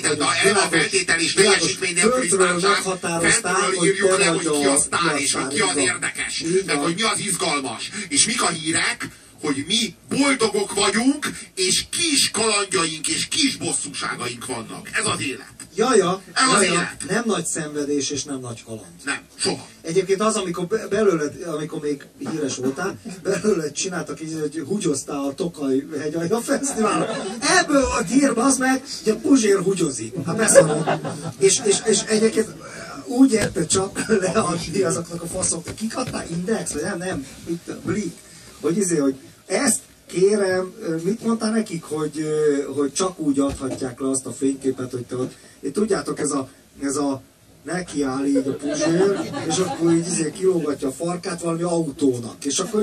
a feltétel és teljesítmény nélküli sztárság, fentről írjuk le, hogy ki a sztár, és hogy ki az érdekes, meg hogy mi az izgalmas. És mik a hírek, hogy mi boldogok vagyunk, és kis kalandjaink és kis bosszúságaink vannak. Ez az élet. Jaja, nem nagy szenvedés és nem nagy kaland. Nem, soha. Egyébként az, amikor még híres voltál, belőled csináltak így, hogy húgyoztál a Tokaj hegyalja fesztiválon. Ebből volt hír, bazd meg, hogy a Puzsér húgyozik. Hát beszarom. És egyébként úgy érte csak leadni azoknak a faszoknak. Kik adták? Index? Vagy nem, itt Blik. Hogy ezt kérem, mit mondtál nekik, hogy csak úgy adhatják le azt a fényképet, hogy te ott, tudjátok, ez a nekiáll így a Puzsér, és akkor így kilógatja a farkát valami autónak, és akkor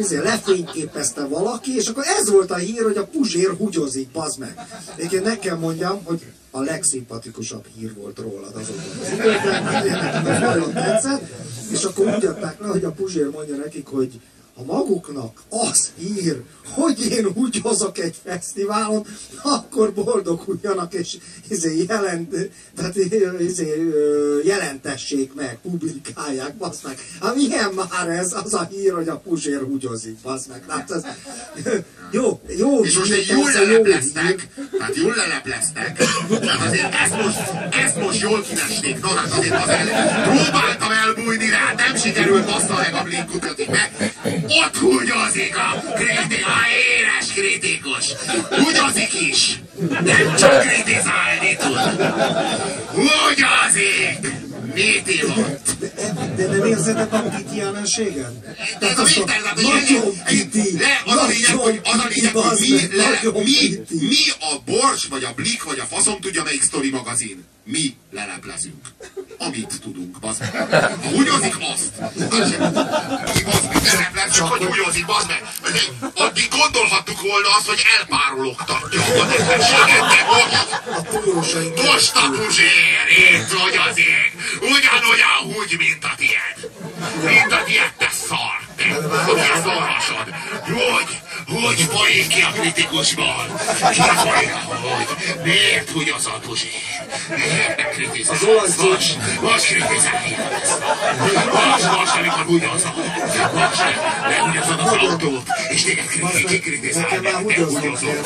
lefényképezte valaki, és akkor ez volt a hír, hogy a Puzsér húgyozik, bazd meg. Egyébként nekem mondjam, hogy a legszimpatikusabb hír volt rólad azokban az időkben, nagyon tetszett, és akkor úgy adták le, hogy a Puzsér mondja nekik, hogy ha maguknak az hír, hogy én úgy hozok egy fesztiválon, akkor boldoguljanak és jelentessék meg, publikálják, basz meg. Hát milyen már ez az a hír, hogy a Puzsér húgyozik, basz meg. Hát ez, jó. És most egy jól lelepleztek, tehát jól lelepleztek, tehát azért ezt most jól kinesték. No, hát azért próbáltam elbújni rá, nem sikerült, bassza meg a Blink-utat, meg ott húgyozik a éles kritikus. Húgyozik is, nem csak kritizálni tud. Húgyozik! Mit ívott? De nem érzetek a piti jelenséget? Ez a végtelen, az a lényeg, hogy mi a Bors, vagy a Blik, vagy a faszom tudja melyik sztori magazin. Mi leleplezünk. Amit tudunk, bazd meg. Ha húgyozik, azt. Mi bazd meg, leleplezünk, hogy húgyozik, bazd meg. Addig gondolhattuk volna azt, hogy elpárologtatja a nedvességet, de most a Puzsér, itt húgyozik. Ugyanolyan húgy, mint a tiéd. Mint a tiéd, te szar. A te szarhasod. Hogy folyik ki a kritikusból? Ki folyik, hogy? Miért húgyozol, Puzsér? Miért nem kritizálsz? Most kritizálj! Most, amikor húgyozol. Most lehúgyozod az autót, és téged kritizálj, mert te húgyozol.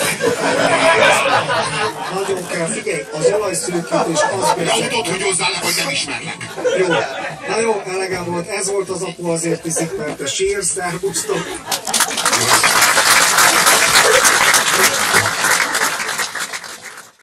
Nagyon kell, figyelj, az olajszűkítés az... De autót húgyozzál le, hogy nem ismerlek. Jó, na jó, elegem volt, ez volt az Apu azért iszik, mert te sírsz, szervusztok.